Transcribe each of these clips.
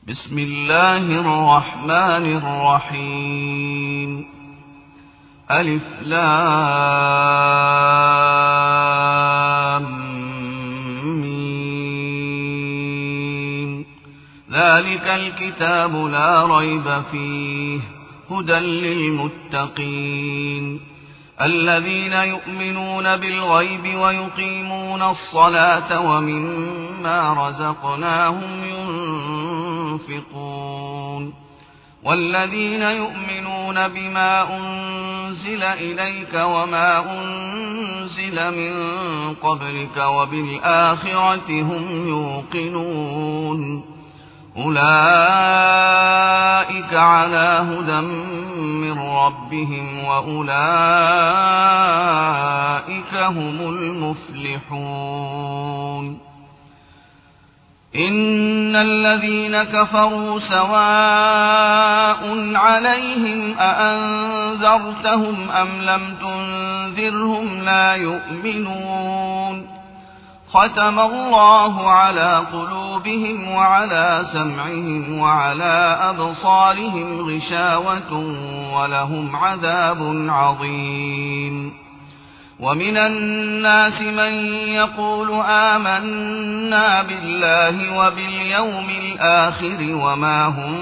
بسم الله الرحمن الرحيم. ألف لام ميم. ذلك الكتاب لا ريب فيه هدى للمتقين الذين يؤمنون بالغيب ويقيمون الصلاة ومما رزقناهم ينفقون والذين يؤمنون بما أنزل إليك وما أنزل من قبلك وبالآخرة هم يوقنون أولئك على هدى من ربهم وأولئك هم المفلحون. إن الذين كفروا سواء عليهم أأنذرتهم أم لم تنذرهم لا يؤمنون ختم الله على قلوبهم وعلى سمعهم وعلى أبصارهم غشاوة ولهم عذاب عظيم. ومن الناس من يقول آمنا بالله وباليوم الآخر وما هم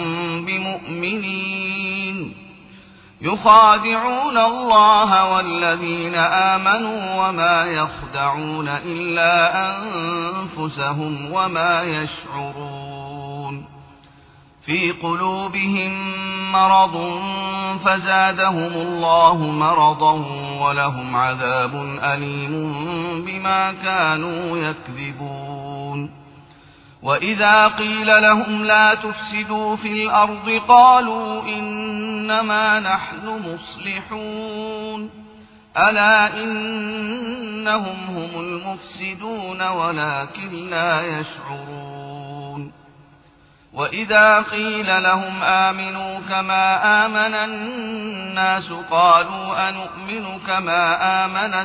بمؤمنين يخادعون الله والذين آمنوا وما يخدعون إلا أنفسهم وما يشعرون. في قلوبهم مرض فزادهم الله مرضا ولهم عذاب أليم بما كانوا يكذبون. وإذا قيل لهم لا تفسدوا في الأرض قالوا إنما نحن مصلحون ألا إنهم هم المفسدون ولكن لا يشعرون. وإذا قيل لهم آمنوا كما آمن الناس قالوا أنؤمن كما آمن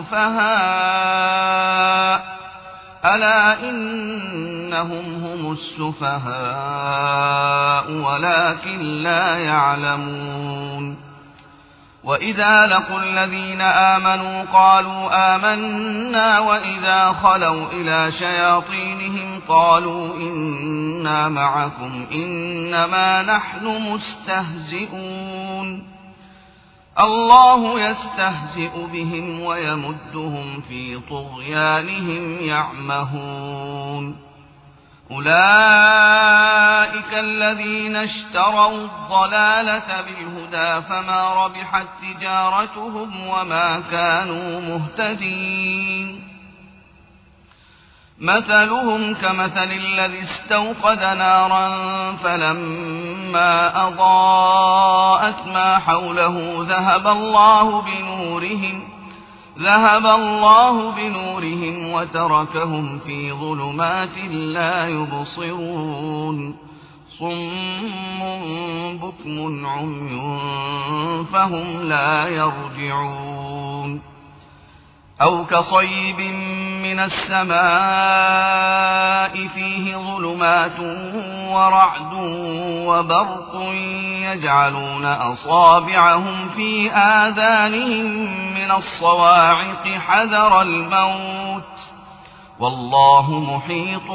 السفهاء ألا إنهم هم السفهاء ولكن لا يعلمون. وإذا لقوا الذين آمنوا قالوا آمنا وإذا خلوا إلى شياطينهم قالوا إنا معكم إنما نحن مستهزئون الله يستهزئ بهم ويمدهم في طغيانهم يعمهون. أولئك الذين اشتروا الضلالة بالهدى فما ربحت تجارتهم وما كانوا مهتدين. مثلهم كمثل الذي استوقد نارا فلما أضاءت ما حوله ذهب الله بنورهم وتركهم في ظلمات لا يبصرون صم بكم عمي فهم لا يرجعون. أو كصيب من السماء فيه ظلمات ورعد وبرق يجعلون أصابعهم في آذانهم من الصواعق حذر الموت والله محيط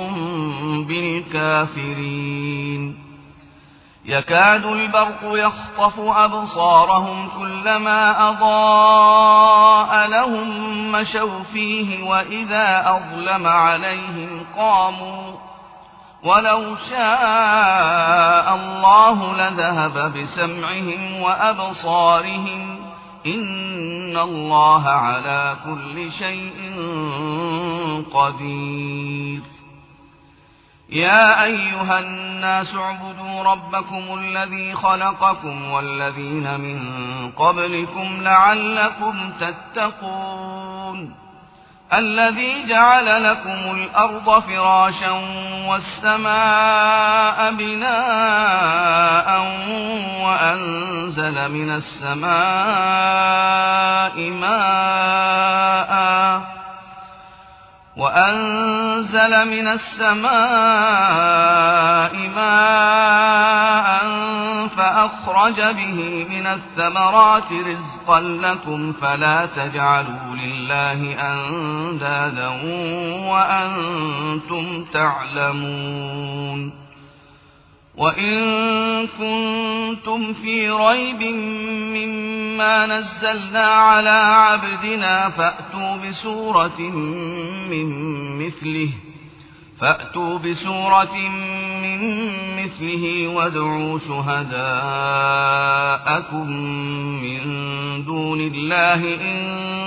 بالكافرين. يكاد البرق يخطف أبصارهم كلما أضاء لهم مشوا فيه وإذا أظلم عليهم قاموا ولو شاء الله لذهب بسمعهم وأبصارهم إن الله على كل شيء قدير. يا أيها الناس اعبدوا ربكم الذي خلقكم والذين من قبلكم لعلكم تتقون الذي جعل لكم الأرض فراشا والسماء بناء وأنزل من السماء ماء وأنزل من السماء ماء فأخرج به من الثمرات رزقا لكم فلا تجعلوا لله أندادا وأنتم تعلمون وإن كنتم في ريب مما نزلنا على عبدنا فأتوا بسورة من مثله وادعوا شهداءكم من دون الله إن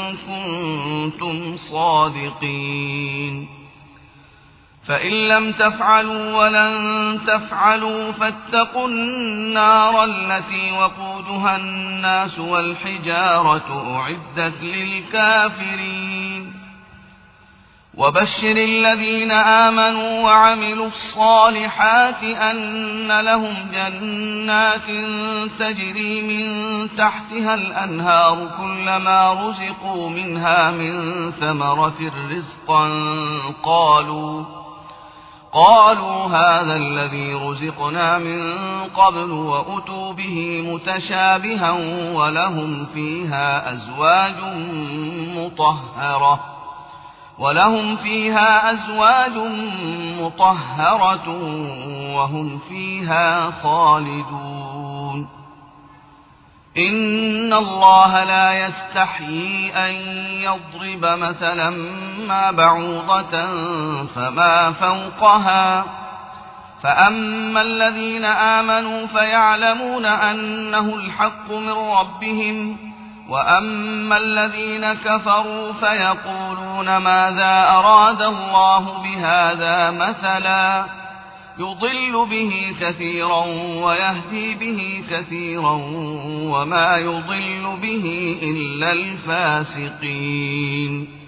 كنتم صادقين فإن لم تفعلوا ولن تفعلوا فاتقوا النار التي وقودها الناس والحجارة أعدت للكافرين وبشر الذين آمنوا وعملوا الصالحات أن لهم جنات تجري من تحتها الأنهار كلما رزقوا منها من ثمرة رزقا قالوا هذا الذي رزقنا من قبل وأتوا به متشابها ولهم فيها أزواج مطهرة وهم فيها خالدون إن الله لا يستحيي أن يضرب مثلا ما بعوضة فما فوقها فأما الذين آمنوا فيعلمون أنه الحق من ربهم وأما الذين كفروا فيقولون ماذا أراد الله بهذا مثلا يضل به كثيرا ويهدي به كثيرا وما يضل به إلا الفاسقين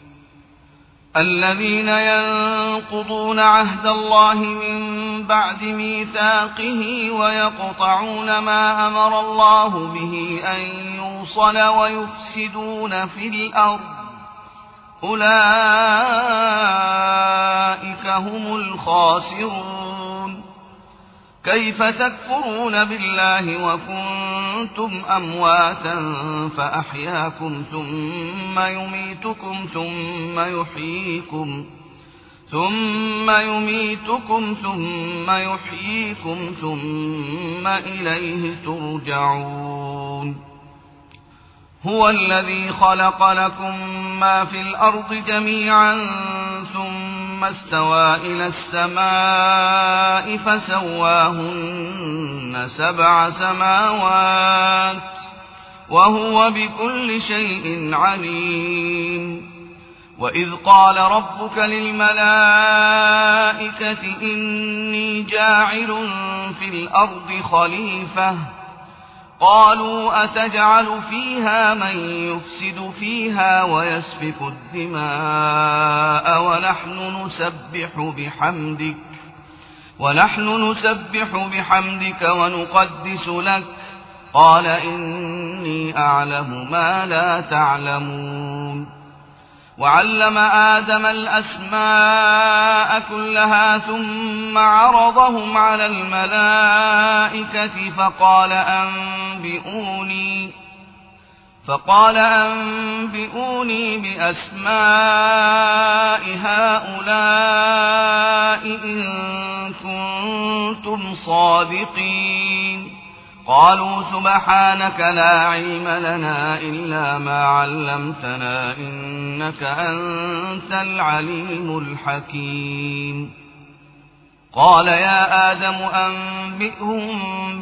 الذين ينقضون عهد الله من بعد ميثاقه ويقطعون ما أمر الله به أن يوصل ويفسدون في الأرض أولئك هم الخاسرون كيف تكفرون بالله وكنتم أمواتا فأحياكم ثم يميتكم ثم يحييكم ثم إليه ترجعون هو الذي خلق لكم ما في الأرض جميعا ثم استوى إلى السماء فسواهن 7 سماوات وهو بكل شيء عليم وإذ قال ربك للملائكة إني جاعل في الأرض خليفة قالوا أتجعل فيها من يفسد فيها ويسفك الدماء ونحن نسبح بحمدك ونقدس لك قال إني أعلم ما لا تعلمون وعلم آدم الأسماء كلها ثم عرضهم على الملائكة فقال أنبئوني بأسماء هؤلاء إن كنتم صادقين قالوا سبحانك لا علم لنا إلا ما علمتنا إنك أنت العليم الحكيم قال يا آدم أنبئهم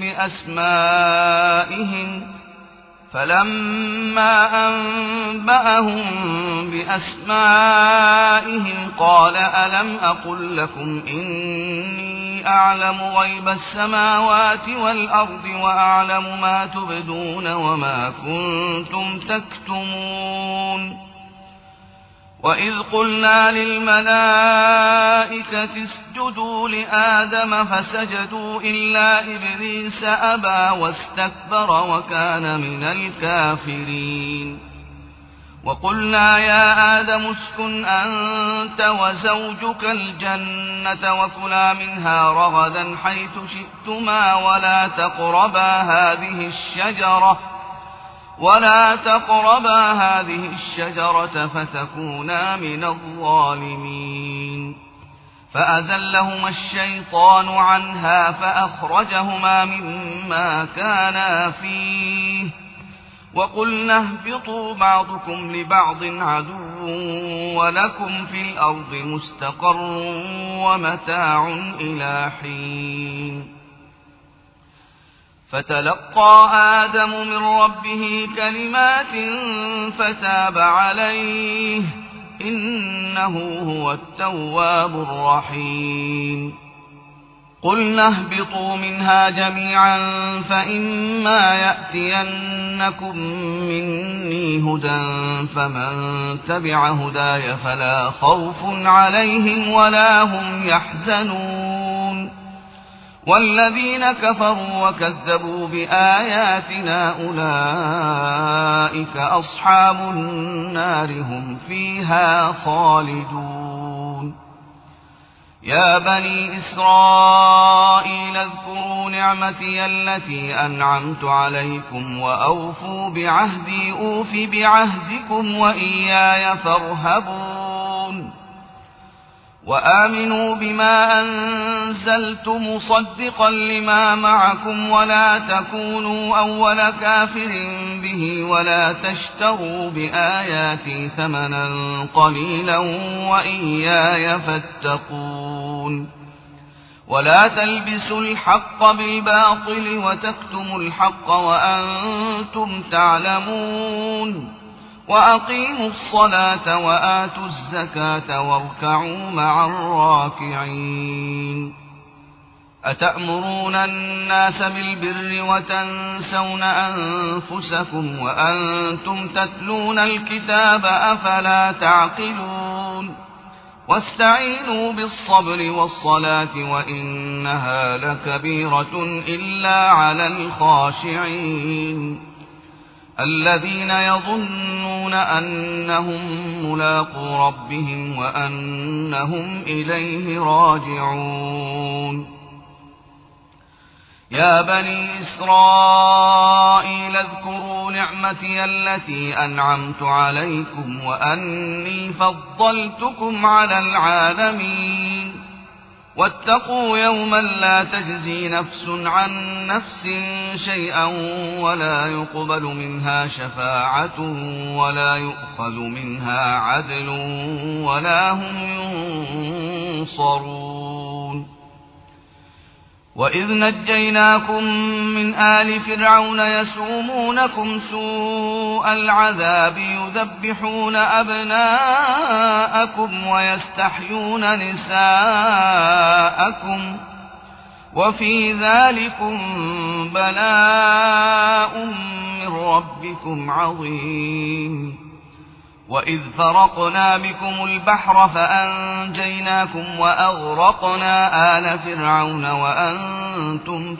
بأسمائهم فلما أنبأهم بأسمائهم قال ألم أقل لكم إني أعلم غيب السماوات والأرض وأعلم ما تبدون وما كنتم تكتمون وإذ قلنا للملائكة اسجدوا لآدم فسجدوا إلا إبليس أبى واستكبر وكان من الكافرين وقلنا يا آدم اسكن أنت وزوجك الجنة وكلا منها رغدا حيث شئتما ولا تقربا هذه الشجرة فتكونا من الظالمين. فأزلهما الشيطان عنها فأخرجهما مما كانا فيه وقلنا اهبطوا بعضكم لبعض عدو ولكم في الأرض مستقر ومتاع إلى حين. فتلقى آدم من ربه كلمات فتاب عليه إنه هو التواب الرحيم. قلنا اهبطوا منها جميعا فإما يأتينكم مني هدى فمن تبع هداي فلا خوف عليهم ولا هم يحزنون. والذين كفروا وكذبوا بآياتنا أولئك أصحاب النار هم فيها خالدون. يا بني إسرائيل اذكروا نعمتي التي أنعمت عليكم وأوفوا بعهدي أوف بعهدكم وإياي فارهبون. وآمنوا بما أنزلت مصدقا لما معكم ولا تكونوا أول كافر به ولا تشتروا بآياتي ثمنا قليلا وإياي فاتقون. ولا تلبسوا الحق بالباطل وتكتموا الحق وأنتم تعلمون. وأقيموا الصلاة وآتوا الزكاة واركعوا مع الراكعين. أتأمرون الناس بالبر وتنسون أنفسكم وأنتم تتلون الكتاب أفلا تعقلون. واستعينوا بالصبر والصلاة وإنها لكبيرة إلا على الخاشعين الذين يظنون أنهم ملاقو ربهم وأنهم إليه راجعون. يا بني إسرائيل اذكروا نعمتي التي أنعمت عليكم وأني فضلتكم على العالمين. واتقوا يوما لا تجزي نفس عن نفس شيئا ولا يقبل منها شفاعة ولا يؤخذ منها عدل ولا هم ينصرون. وإذ نجيناكم من آل فرعون يسومونكم سوء العذاب يذبحون أبناءكم ويستحيون نساءكم وفي ذلكم بلاء من ربكم عظيم. وإذ فرقنا بكم البحر فأنجيناكم وأغرقنا آل فرعون وأنتم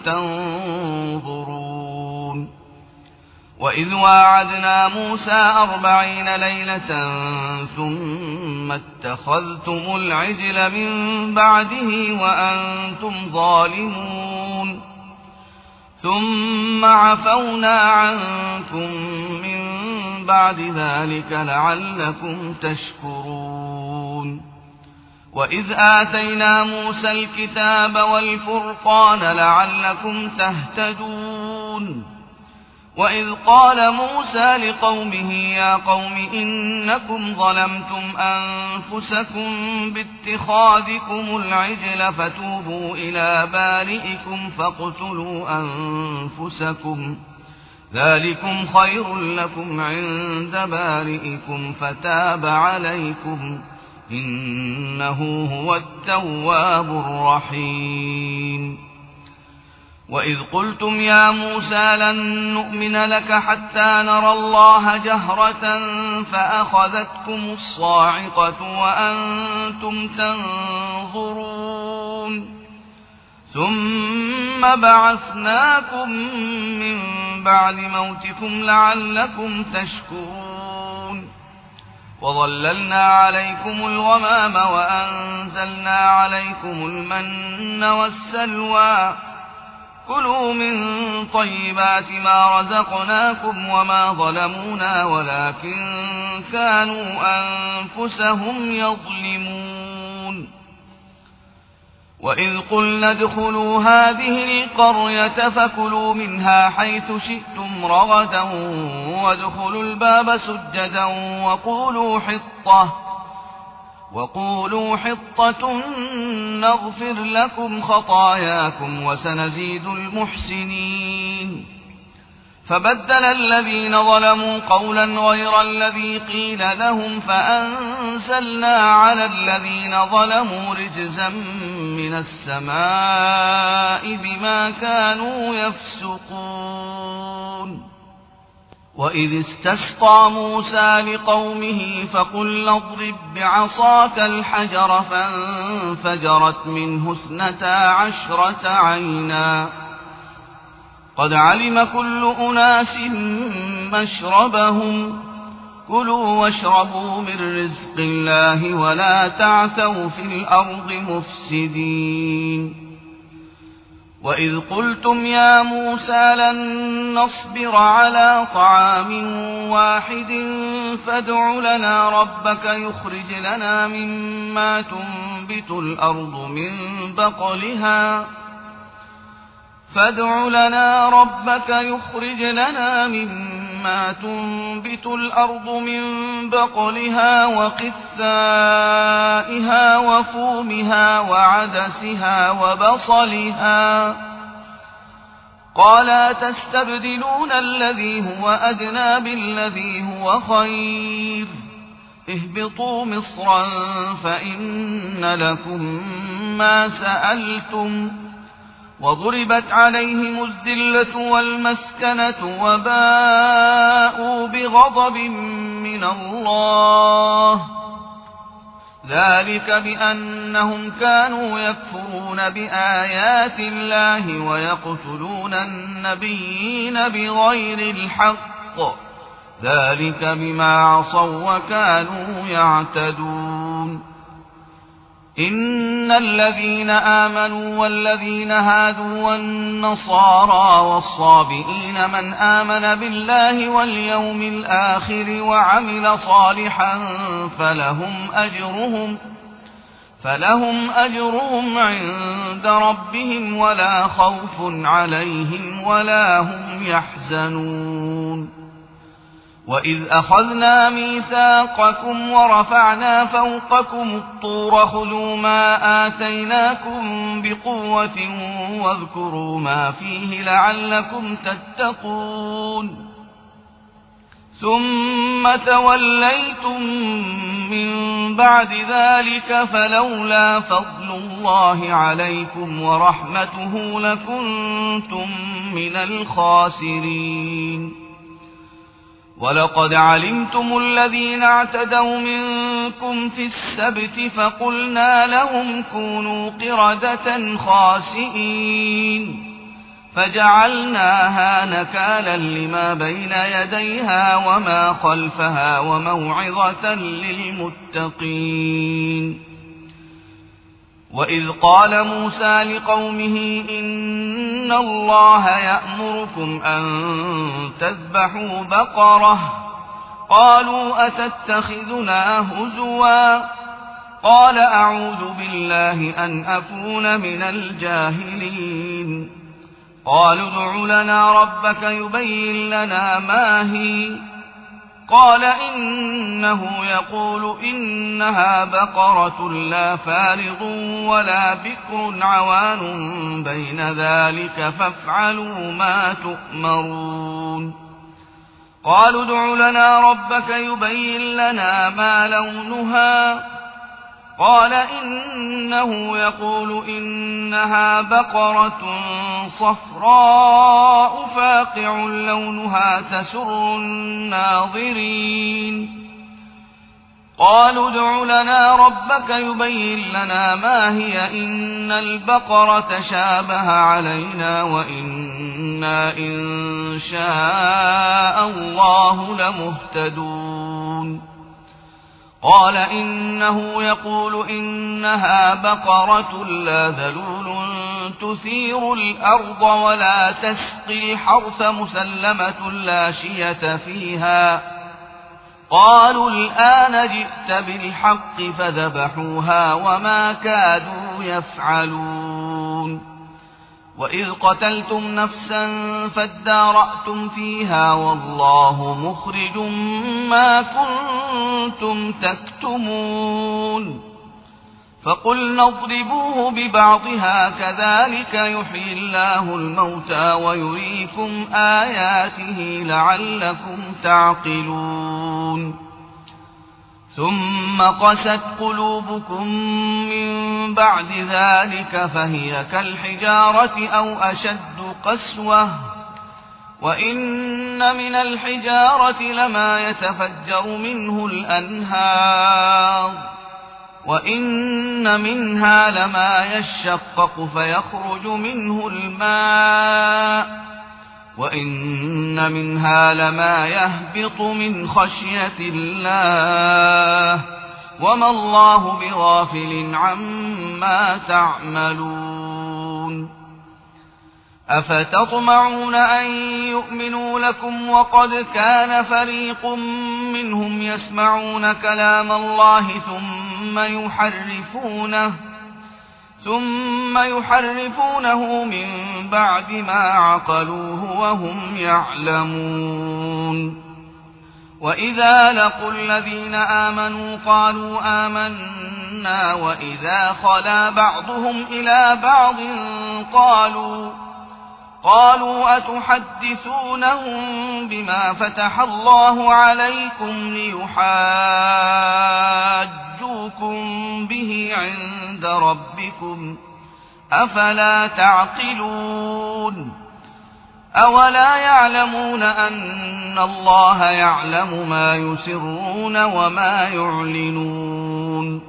تنظرون. وإذ واعدنا موسى 40 ليلة ثم اتخذتم العجل من بعده وأنتم ظالمون ثم عفونا عنكم من بعد ذلك لعلكم تشكرون. وإذ آتينا موسى الكتاب والفرقان لعلكم تهتدون. وإذ قال موسى لقومه يا قوم إنكم ظلمتم أنفسكم باتخاذكم العجل فتوبوا إلى بارئكم فاقتلوا أنفسكم ذلكم خير لكم عند بارئكم فتاب عليكم إنه هو التواب الرحيم. وإذ قلتم يا موسى لن نؤمن لك حتى نرى الله جهرة فأخذتكم الصاعقة وأنتم تنظرون ثم بعثناكم من بعد موتكم لعلكم تشكرون. وظللنا عليكم الغمام وأنزلنا عليكم المن والسلوى كلوا من طيبات ما رزقناكم وما ظلمونا ولكن كانوا أنفسهم يظلمون وإذ قلنا ادخلوا هذه القرية فكلوا منها حيث شئتم رغدا وادخلوا الباب سجدا وقولوا حطة نغفر لكم خطاياكم وسنزيد المحسنين فبدل الذين ظلموا قولا غير الذي قيل لهم فأنزلنا على الذين ظلموا رجزا من السماء بما كانوا يفسقون وإذ استسقى موسى لقومه فقلنا اضرب بعصاك الحجر فانفجرت منه 12 عينا قد علم كل أناس مشربهم كلوا واشربوا من رزق الله ولا تعثوا في الأرض مفسدين وإذ قلتم يا موسى لن نصبر على طعام واحد فادع لنا ربك يخرج لنا مما تنبت الأرض من بقلها وقثائها وفومها وعدسها وبصلها قال أتستبدلون الذي هو أدنى بالذي هو خير اهبطوا مصرا فإن لكم ما سألتم وضربت عليهم الذلة والمسكنة وباءوا بغضب من الله ذلك بأنهم كانوا يكفرون بآيات الله ويقتلون النبيين بغير الحق ذلك بما عصوا وكانوا يعتدون إن الذين آمنوا والذين هادوا والنصارى والصابئين من آمن بالله واليوم الآخر وعمل صالحا فلهم أجرهم عند ربهم ولا خوف عليهم ولا هم يحزنون وإذ أخذنا ميثاقكم ورفعنا فوقكم الطور خذوا ما آتيناكم بقوة واذكروا ما فيه لعلكم تتقون ثم توليتم من بعد ذلك فلولا فضل الله عليكم ورحمته لكنتم من الخاسرين ولقد علمتم الذين اعتدوا منكم في السبت فقلنا لهم كونوا قردة خاسئين فجعلناها نكالا لما بين يديها وما خلفها وموعظة للمتقين وإذ قال موسى لقومه إن الله يأمركم أن تذبحوا بقرة قالوا أتتخذنا هزوا قال أعوذ بالله أن أكون من الجاهلين قالوا ادع لنا ربك يبين لنا ما هي قال إنه يقول إنها بقرة لا فارض ولا بكر عوان بين ذلك فافعلوا ما تؤمرون قالوا ادع لنا ربك يبين لنا ما لونها قال إنه يقول إنها بقرة صفراء فاقع لونها تسر الناظرين قالوا ادع لنا ربك يبين لنا ما هي إن البقرة شابه علينا وإنا إن شاء الله لمهتدون قال إنه يقول إنها بقرة لا ذلول تثير الأرض ولا تسقي الحرث مسلمة لا شية فيها. قالوا الآن جئت بالحق فذبحوها وما كادوا يفعلون. وإذ قتلتم نفسا فادارأتم فيها والله مخرج ما كنتم تكتمون. فقلنا اضربوه ببعضها كذلك يحيي الله الموتى ويريكم آياته لعلكم تعقلون. ثم قست قلوبكم من بعد ذلك فهي كالحجارة أو أشد قسوة. وإن من الحجارة لما يتفجر منه الأنهار وإن منها لما يشقق فيخرج منه الماء وإن منها لما يهبط من خشية الله وما الله بغافل عما تعملون. أفتطمعون أن يؤمنوا لكم وقد كان فريق منهم يسمعون كلام الله ثم يحرفونه من بعد ما عقلوه وهم يعلمون. وإذا لقوا الذين آمنوا قالوا آمنا وإذا خلا بعضهم إلى بعض قالوا أتحدثونهم بما فتح الله عليكم ليحاجوكم به عند ربكم أفلا تعقلون. أولا يعلمون أن الله يعلم ما يسرون وما يعلنون.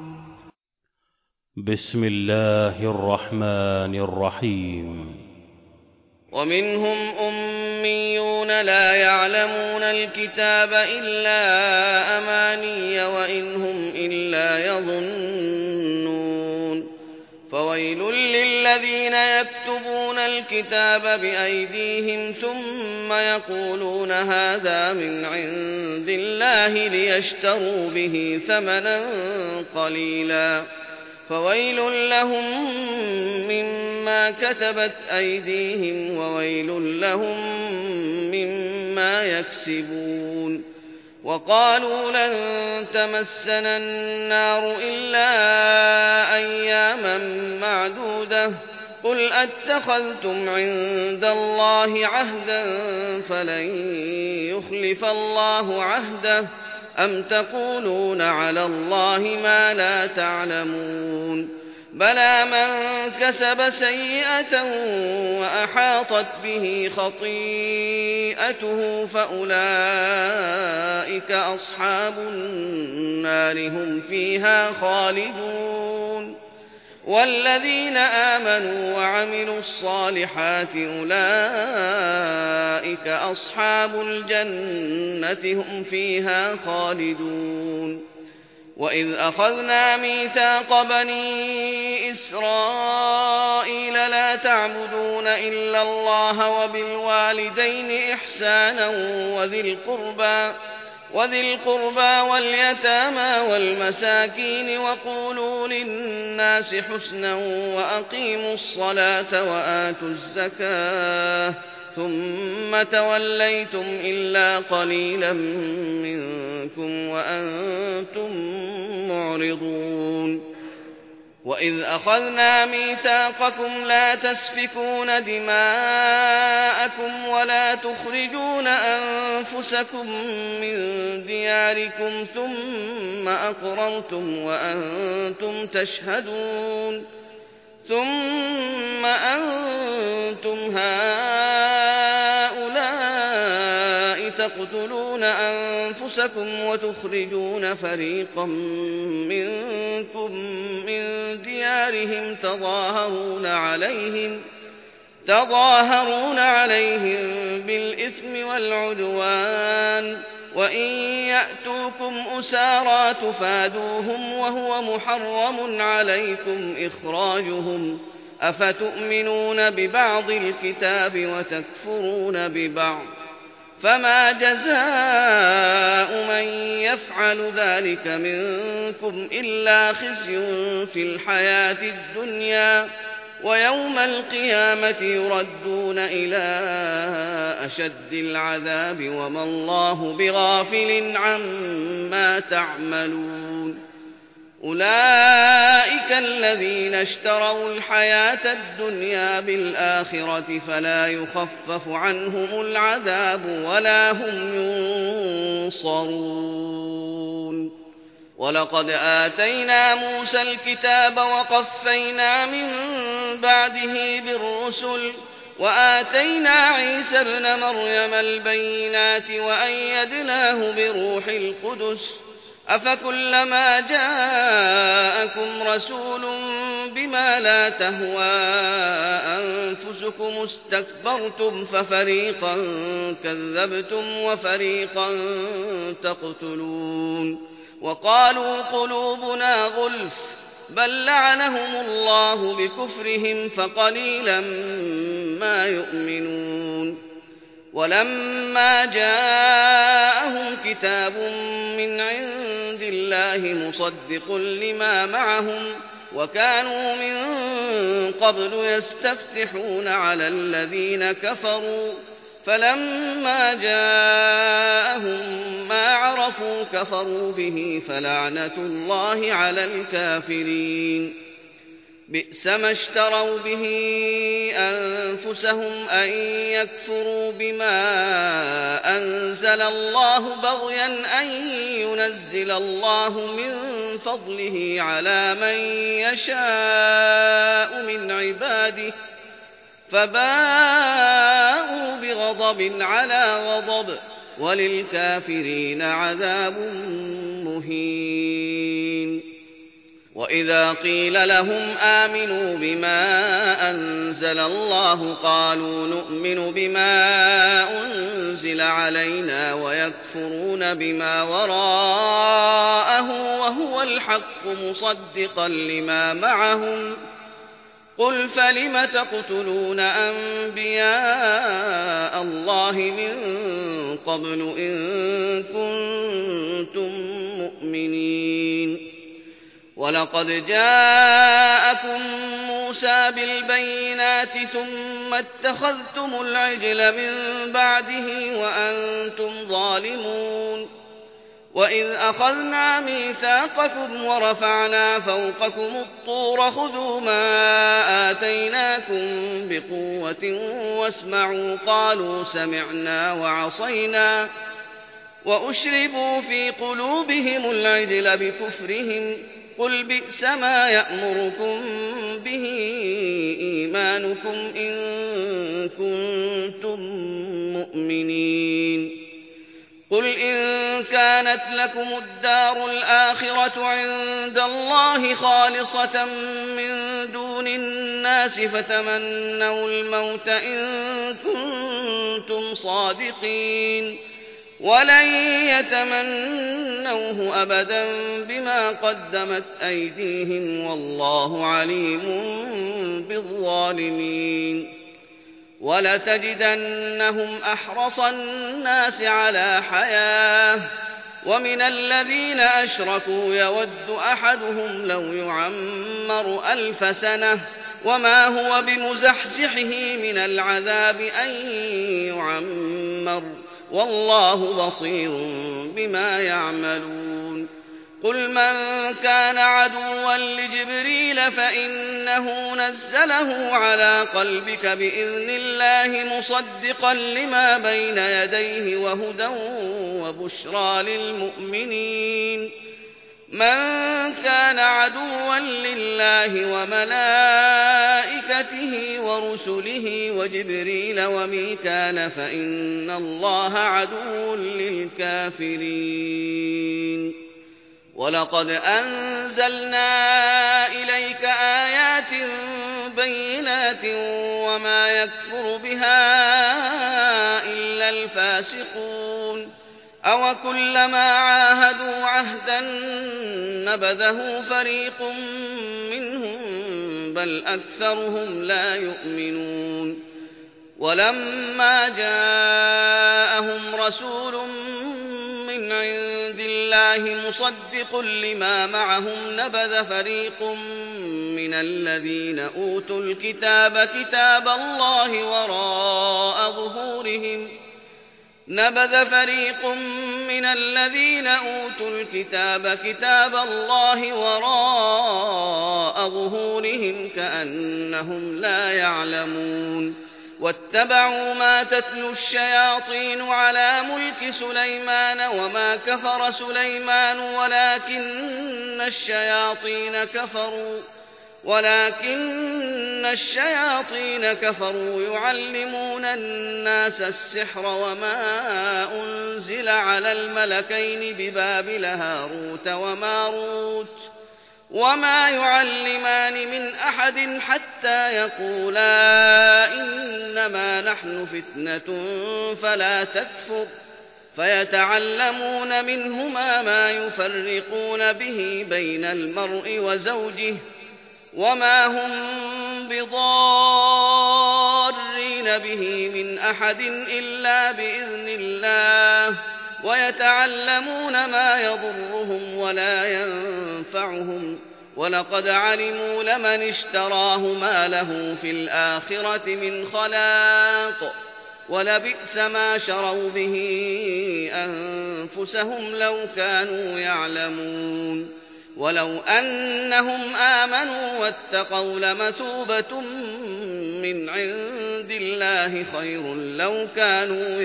بسم الله الرحمن الرحيم. ومنهم أميون لا يعلمون الكتاب إلا أماني وإن هم إلا يظنون. فويل للذين يكتبون الكتاب بأيديهم ثم يقولون هذا من عند الله ليشتروا به ثمنا قليلا فويل لهم مما كتبت أيديهم وويل لهم مما يكسبون. وقالوا لن تمسنا النار إلا أياما معدودة قل أتخذتم عند الله عهدا فلن يخلف الله عهده أم تقولون على الله ما لا تعلمون. بلى من كسب سيئة وأحاطت به خطيئته فأولئك أصحاب النار هم فيها خالدون. والذين آمنوا وعملوا الصالحات أولئك أصحاب الجنة هم فيها خالدون. وإذ أخذنا ميثاق بني إسرائيل لا تعبدون إلا الله وبالوالدين إحسانا وذي القربى واليتامى والمساكين وقولوا للناس حسنا وأقيموا الصلاة وآتوا الزكاة ثم توليتم إلا قليلا منكم وأنتم معرضون. وإذ أخذنا ميثاقكم لا تسفكون دماءكم ولا تخرجون أنفسكم من دياركم ثم أقررتم وأنتم تشهدون. ثم أنتم هؤلاء تقتلون أنفسكم وتخرجون فريقا منكم من ديارهم تظاهرون عليهم بالإثم والعدوان وإن يأتوكم أسارى تفادوهم وهو محرم عليكم إخراجهم أفتؤمنون ببعض الكتاب وتكفرون ببعض فما جزاء من يفعل ذلك منكم إلا خزي في الحياة الدنيا ويوم القيامة يردون إلى أشد العذاب وما الله بغافل عما تعملون أولئك الذين اشتروا الحياة الدنيا بالآخرة فلا يخفف عنهم العذاب ولا هم ينصرون ولقد آتينا موسى الكتاب وقفينا من بعده بالرسل وآتينا عيسى ابن مريم البينات وأيدناه بروح القدس أفكلما جاءكم رسول بما لا تهوى أنفسكم استكبرتم ففريقا كذبتم وفريقا تقتلون وقالوا قلوبنا غلف بل لعنهم الله بكفرهم فقليلا ما يؤمنون ولما جاءهم كتاب من عند الله مصدق لما معهم وكانوا من قبل يستفتحون على الذين كفروا فلما جاءهم ما عرفوا كفروا به فلعنة الله على الكافرين بئس ما اشتروا به أنفسهم أن يكفروا بما أنزل الله بغيا أن ينزل الله من فضله على من يشاء من عباده فباءوا بغضب على غضب وللكافرين عذاب مهين وإذا قيل لهم آمنوا بما أنزل الله قالوا نؤمن بما أنزل علينا ويكفرون بما وراءه وهو الحق مصدقا لما معهم قل فلم تقتلون أنبياء الله من قبل إن كنتم مؤمنين ولقد جاءكم موسى بالبينات ثم اتخذتم العجل من بعده وأنتم ظالمون وإذ أخذنا ميثاقكم ورفعنا فوقكم الطور خذوا ما آتيناكم بقوة واسمعوا قالوا سمعنا وعصينا وأشربوا في قلوبهم العجل بكفرهم قل بئس ما يأمركم به إيمانكم إن كنتم مؤمنين قل إن كانت لكم الدار الآخرة عند الله خالصة من دون الناس فتمنوا الموت إن كنتم صادقين ولن يتمنوه أبدا بما قدمت أيديهم والله عليم بالظالمين ولتجدنهم أحرص الناس على حياة ومن الذين أشركوا يود أحدهم لو يعمر 1000 سنة وما هو بمزحزحه من العذاب أن يعمر والله بصير بما يعملون قل من كان عدوا لجبريل فإنه نزله على قلبك بإذن الله مصدقا لما بين يديه وهدى وبشرى للمؤمنين من كان عدوا لله وملائكته ورسله وجبريل وميكال فإن الله عدو للكافرين ولقد أنزلنا إليك آيات بينات وما يكفر بها إلا الفاسقون أَوَكُلَّمَا عَاهَدُوا عَهْدًا نَّبَذَهُ فَرِيقٌ مِّنْهُم بَلْ أَكْثَرُهُمْ لَا يُؤْمِنُونَ وَلَمَّا جَاءَهُمْ رَسُولٌ مِّنْ عِندِ اللَّهِ مُصَدِّقٌ لِّمَا مَعَهُمْ نَبَذَ فَرِيقٌ مِّنَ الَّذِينَ أُوتُوا الْكِتَابَ كِتَابَ اللَّهِ وَرَاءَ ظُهُورِهِمْ كَأَنَّهُمْ لَا يَعْلَمُونَ وَاتَّبَعُوا مَا تَتْلُو الشَّيَاطِينُ عَلَىٰ مُلْكِ سُلَيْمَانَ وَمَا كَفَرَ سُلَيْمَانُ وَلَٰكِنَّ الشَّيَاطِينَ كَفَرُوا يُعَلِّمُونَ النَّاسَ السِّحْرَ وَمَا أُنزِلَ عَلَى الْمَلَكَيْنِ بِبَابِلَ هَارُوتَ وَمَارُوتَ وَمَا يُعَلِّمَانِ مِنْ أَحَدٍ حَتَّىٰ يَقُولَا إِنَّمَا نَحْنُ فِتْنَةٌ فَلَا تَكْفُرْ فَيَتَعَلَّمُونَ مِنْهُمَا مَا يُفَرِّقُونَ بِهِ بَيْنَ الْمَرْءِ وَزَوْجِهِ وَمَا هُم بِضَارِّينَ بِهِ مِنْ أَحَدٍ إِلَّا بِإِذْنِ اللَّهِ وَيَتَعَلَّمُونَ مَا يَضُرُّهُمْ وَلَا يَنفَعُهُمْ وَلَقَدْ عَلِمُوا لَمَنِ اشْتَرَاهُ مَا لَهُ فِي الْآخِرَةِ مِنْ خَلَاقٍ وَلَبِئْسَ مَا شَرَوْا بِهِ أَنفُسَهُمْ لَوْ كَانُوا يَعْلَمُونَ وَلَوْ أَنَّهُمْ آمَنُوا وَاتَّقَوْا لَمَثُوبَةٌ مِّنْ عِندِ اللَّهِ خَيْرٌ لَّوْ كَانُوا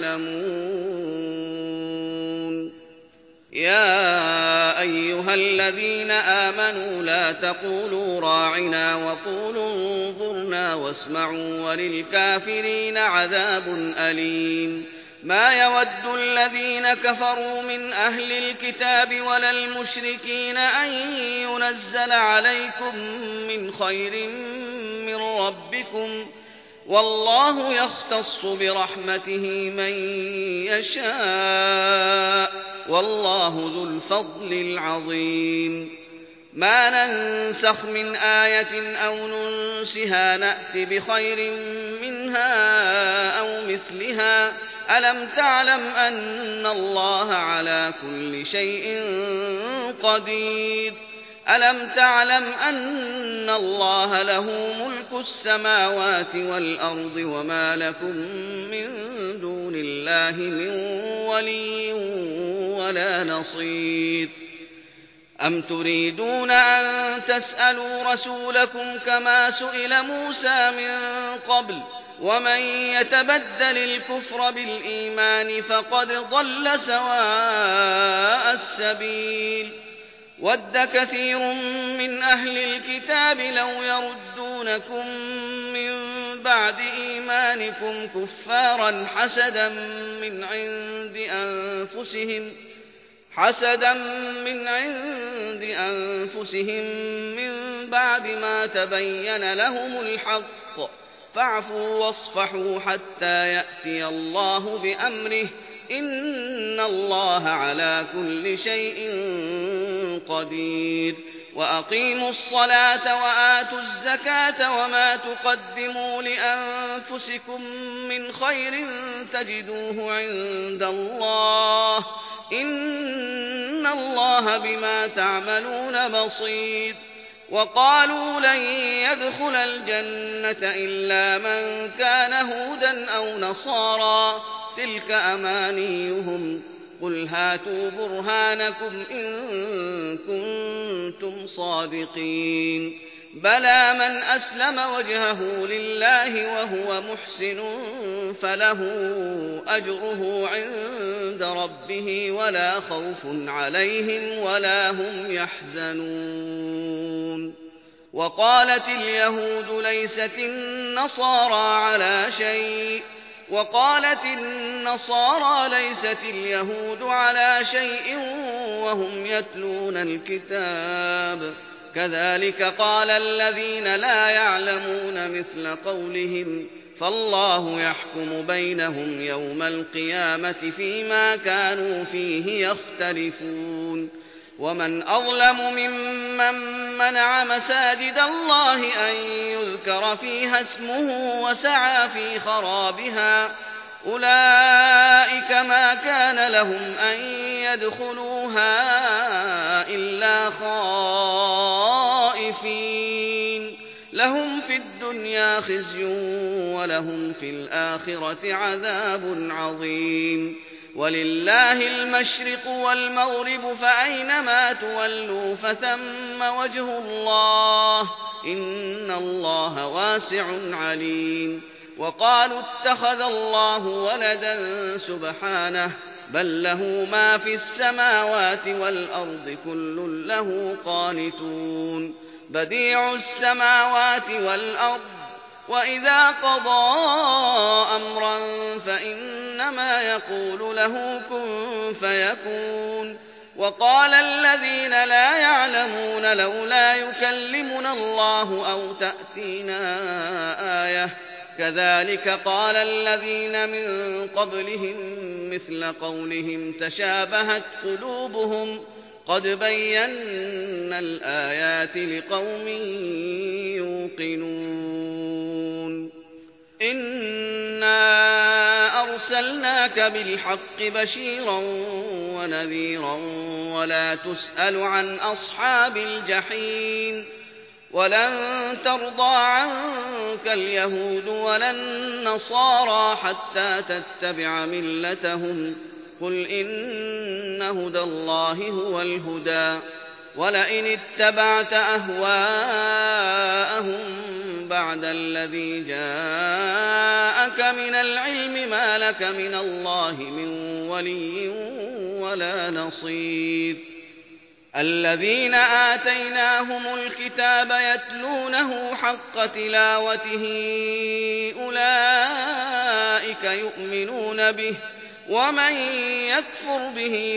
يَعْلَمُونَ يَا أَيُّهَا الَّذِينَ آمَنُوا لَا تَقُولُوا رَاعِنَا وَقُولُوا انظُرْنَا وَاسْمَعُوا وَلِلْكَافِرِينَ عَذَابٌ أَلِيمٌ مَا يَوَدُّ الَّذِينَ كَفَرُوا مِنْ أَهْلِ الْكِتَابِ وَلَا الْمُشْرِكِينَ أَن يُنَزَّلَ عَلَيْكُم مِّنْ خَيْرٍ مِّن رَّبِّكُمْ ۗ وَاللَّهُ يَخْتَصُّ بِرَحْمَتِهِ مَن يَشَاءُ ۗ وَاللَّهُ ذُو الْفَضْلِ الْعَظِيمِ مَا نَنسَخْ مِنْ آيَةٍ أَوْ نُنسِهَا نَأْتِ بِخَيْرٍ مِّنْهَا أَوْ مِثْلِهَا ۗ أَلَمْ تَعْلَمْ أَنَّ اللَّهَ عَلَىٰ كُلِّ شَيْءٍ قَدِيرٌ أَلَمْ تَعْلَمْ أَنَّ اللَّهَ لَهُ مُلْكُ السَّمَاوَاتِ وَالْأَرْضِ وَمَا لَكُم مِّن دُونِ اللَّهِ مِن وَلِيٍّ وَلَا نَصِيرٍ أَمْ تُرِيدُونَ أَن تَسْأَلُوا رَسُولَكُمْ كَمَا سُئِلَ مُوسَىٰ مِن قَبْلُ ۗ وَمَن يَتَبَدَّلِ الْكُفْرَ بِالْإِيمَانِ فَقَدْ ضَلَّ سَوَاءَ السَّبِيلِ وَدَّ كَثِيرٌ مِّنْ أَهْلِ الْكِتَابِ لَوْ يَرُدُّونَكُم مِّن بَعْدِ إِيمَانِكُمْ كُفَّارًا حَسَدًا مِّنْ عِندِ أَنفُسِهِم مِّن بَعْدِ مَا تَبَيَّنَ لَهُمُ الْحَقُّ ۖ فَاعْفُوا وَاصْفَحُوا حَتَّىٰ يَأْتِيَ اللَّهُ بِأَمْرِهِ ۗ إِنَّ اللَّهَ عَلَىٰ كُلِّ شَيْءٍ قَدِيرٌ وَأَقِيمُوا الصَّلَاةَ وَآتُوا الزَّكَاةَ وَمَا تُقَدِّمُوا لِأَنفُسِكُم مِّنْ خَيْرٍ تَجِدُوهُ عِندَ اللَّهِ ۗ إِنَّ اللَّهَ بِمَا تَعْمَلُونَ بَصِيرٌ وَقَالُوا لَن يَدْخُلَ الْجَنَّةَ إِلَّا مَن كَانَ هُودًا أَوْ نَصَارَىٰ ۗ تِلْكَ أَمَانِيُّهُمْ ۗ قُلْ هَاتُوا بُرْهَانَكُمْ إِن كُنتُمْ صَادِقِينَ بَلَىٰ مَنْ أَسْلَمَ وَجْهَهُ لِلَّهِ وَهُوَ مُحْسِنٌ فَلَهُ أَجْرُهُ عِندَ رَبِّهِ وَلَا خَوْفٌ عَلَيْهِمْ وَلَا هُمْ يَحْزَنُونَ وَقَالَتِ الْيَهُودُ لَيْسَتِ النَّصَارَىٰ عَلَىٰ شَيْءٍ وَقَالَتِ النَّصَارَىٰ لَيْسَتِ الْيَهُودُ عَلَىٰ شَيْءٍ وَهُمْ يَتْلُونَ الْكِتَابَ كَذَٰلِكَ قَالَ الَّذِينَ لَا يَعْلَمُونَ مِثْلَ قَوْلِهِمْ فالله يحكم بينهم يوم القيامة فيما كانوا فيه يختلفون ومن أظلم ممن منع مساجد الله أن يذكر فيها اسمه وسعى في خرابها أولئك ما كان لهم أن يدخلوها إلا خائفين لهم في الدنيا خزي ولهم في الآخرة عذاب عظيم ولله المشرق والمغرب فأينما تولوا فثم وجه الله إن الله واسع عليم وقالوا اتخذ الله ولدا سبحانه بل له ما في السماوات والأرض كل له قانتون بديع السماوات والأرض وإذا قضى أمرا فإنما يقول له كن فيكون وقال الذين لا يعلمون لولا يكلمنا الله أو تأتينا آية كذلك قال الذين من قبلهم مثل قولهم تشابهت قلوبهم قد بينا الآيات لقوم يوقنون إنا أرسلناك بالحق بشيرا ونذيرا ولا تسأل عن أصحاب الجحيم ولن ترضى عنك اليهود ولا النصارى حتى تتبع ملتهم قل إن هدى الله هو الهدى ولئن اتبعت أهواءهم بعد الذي جاءك من العلم ما لك من الله من ولي ولا نصير الذين آتيناهم الكتاب يتلونه حق تلاوته أولئك يؤمنون به ومن يكفر به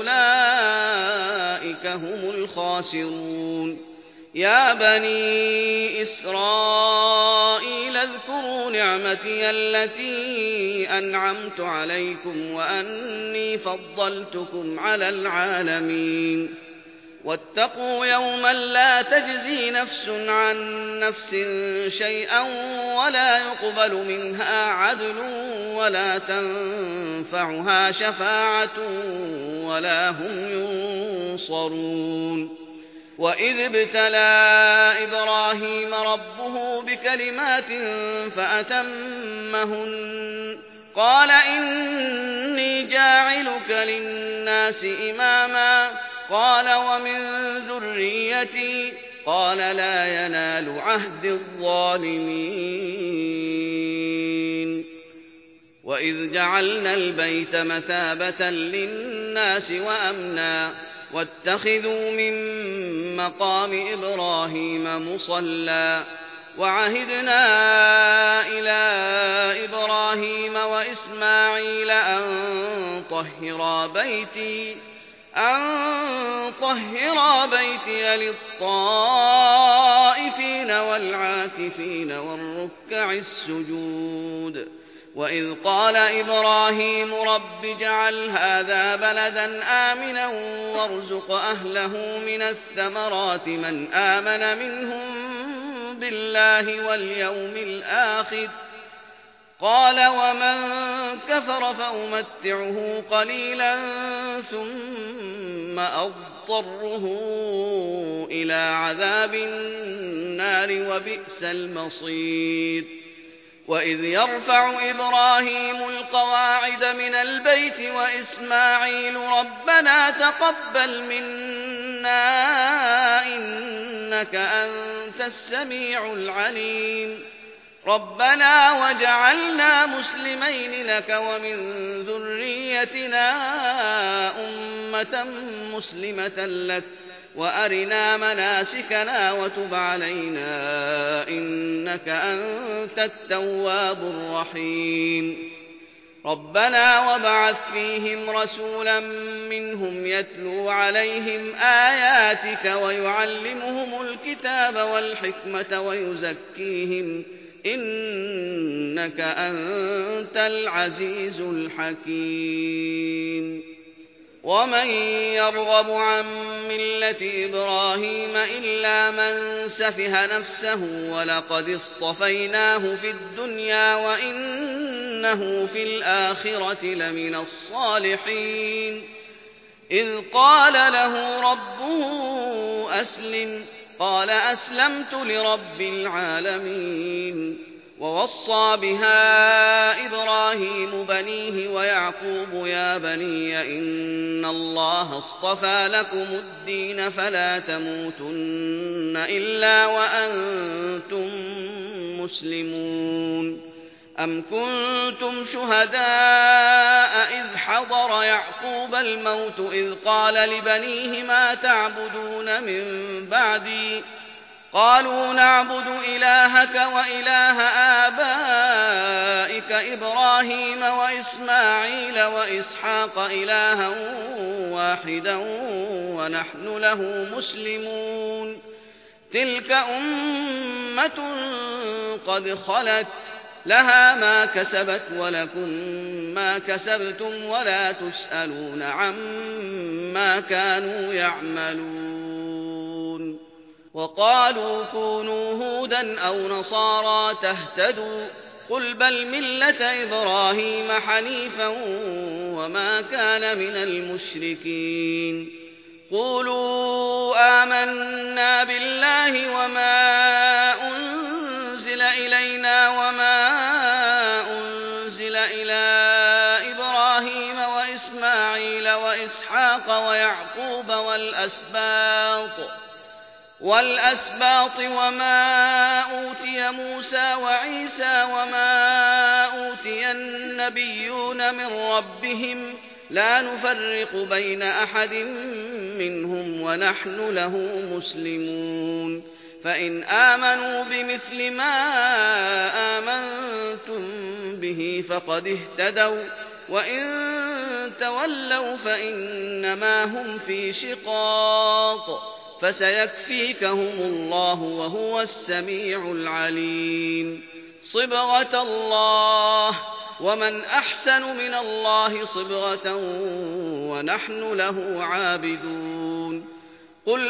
فأولئك هم الخاسرون يا بني إسرائيل اذكروا نعمتي التي أنعمت عليكم وأني فضلتكم على العالمين واتقوا يوما لا تجزي نفس عن نفس شيئا ولا يقبل منها عدل ولا تنفعها شفاعة ولا هم ينصرون وإذ ابتلى إبراهيم ربه بكلمات فأتمهن قال إني جاعلك للناس إماما قال ومن ذريتي قال لا ينال عهد الظالمين وإذ جعلنا البيت مثابة للناس وأمنا واتخذوا من مقام إبراهيم مصلى وعهدنا إلى إبراهيم وإسماعيل أن طهرا بيتي للطائفين والعاكفين والركع السجود وإذ قال إبراهيم رب اجعل هذا بلدا آمنا وارزق أهله من الثمرات من آمن منهم بالله واليوم الآخر قال ومن كفر فأمتعه قليلا ثم أضطره إلى عذاب النار وبئس المصير وإذ يرفع إبراهيم القواعد من البيت وإسماعيل ربنا تقبل منا إنك أنت السميع العليم ربنا واجعلنا مسلمين لك ومن ذريتنا أمة مسلمة لك وأرنا مناسكنا وتب علينا إنك أنت التواب الرحيم ربنا وابعث فيهم رسولا منهم يتلو عليهم آياتك ويعلمهم الكتاب والحكمة ويزكيهم إنك أنت العزيز الحكيم ومن يرغب عن ملة إبراهيم إلا من سفه نفسه ولقد اصطفيناه في الدنيا وإنه في الآخرة لمن الصالحين إذ قال له ربه أسلم قال أسلمت لرب العالمين ووصى بها إبراهيم بنيه ويعقوب يا بني إن الله اصطفى لكم الدين فلا تموتن إلا وأنتم مسلمون أم كنتم شهداء إذ حضر يعقوب الموت إذ قال لبنيه ما تعبدون من بعدي قالوا نعبد إلهك وإله آبائك إبراهيم وإسماعيل وإسحاق إلها واحدا ونحن له مسلمون تلك أمة قد خلت لها ما كسبت ولكم ما كسبتم ولا تسألون عما كانوا يعملون وقالوا كونوا هودا أو نصارى تهتدوا قل بل ملة إبراهيم حنيفا وما كان من المشركين قولوا آمنا بالله وما أنزل إلينا وما أنزل إلى إبراهيم وإسماعيل وإسحاق ويعقوب والأسباط وما أوتي موسى وعيسى وما أوتي النبيون من ربهم لا نفرق بين أحد منهم ونحن له مسلمون فإن آمنوا بمثل ما آمنتم به فقد اهتدوا وإن تولوا فإنما هم في شقاق فسيكفيكهم الله وهو السميع العليم صبغة الله ومن أحسن من الله صبغة ونحن له عابدون قل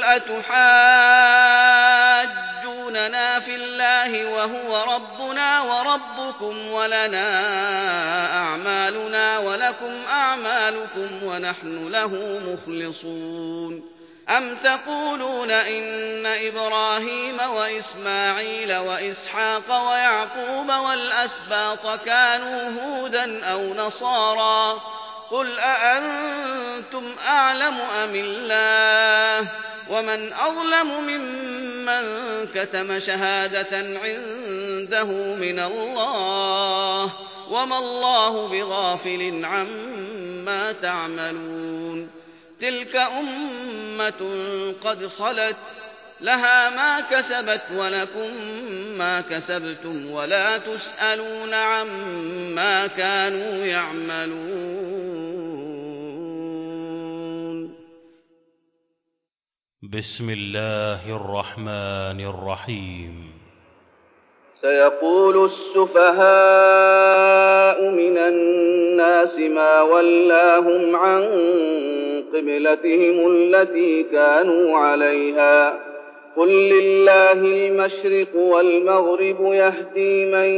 أتحاجوننا في الله وهو ربنا وربكم ولنا أعمالنا ولكم أعمالكم ونحن له مخلصون أم تقولون إن إبراهيم وإسماعيل وإسحاق ويعقوب والأسباط كانوا هودا أو نصارى قل أأنتم أعلم أم الله ومن أظلم ممن كتم شهادة عنده من الله وما الله بغافل عما تعملون تلك أمة قد خلت لها ما كسبت ولكم ما كسبتم ولا تسألون عما كانوا يعملون بسم الله الرحمن الرحيم سيقول السفهاء من الناس ما ولاهم عن قبلتهم التي كانوا عليها قل لله المشرق والمغرب يهدي من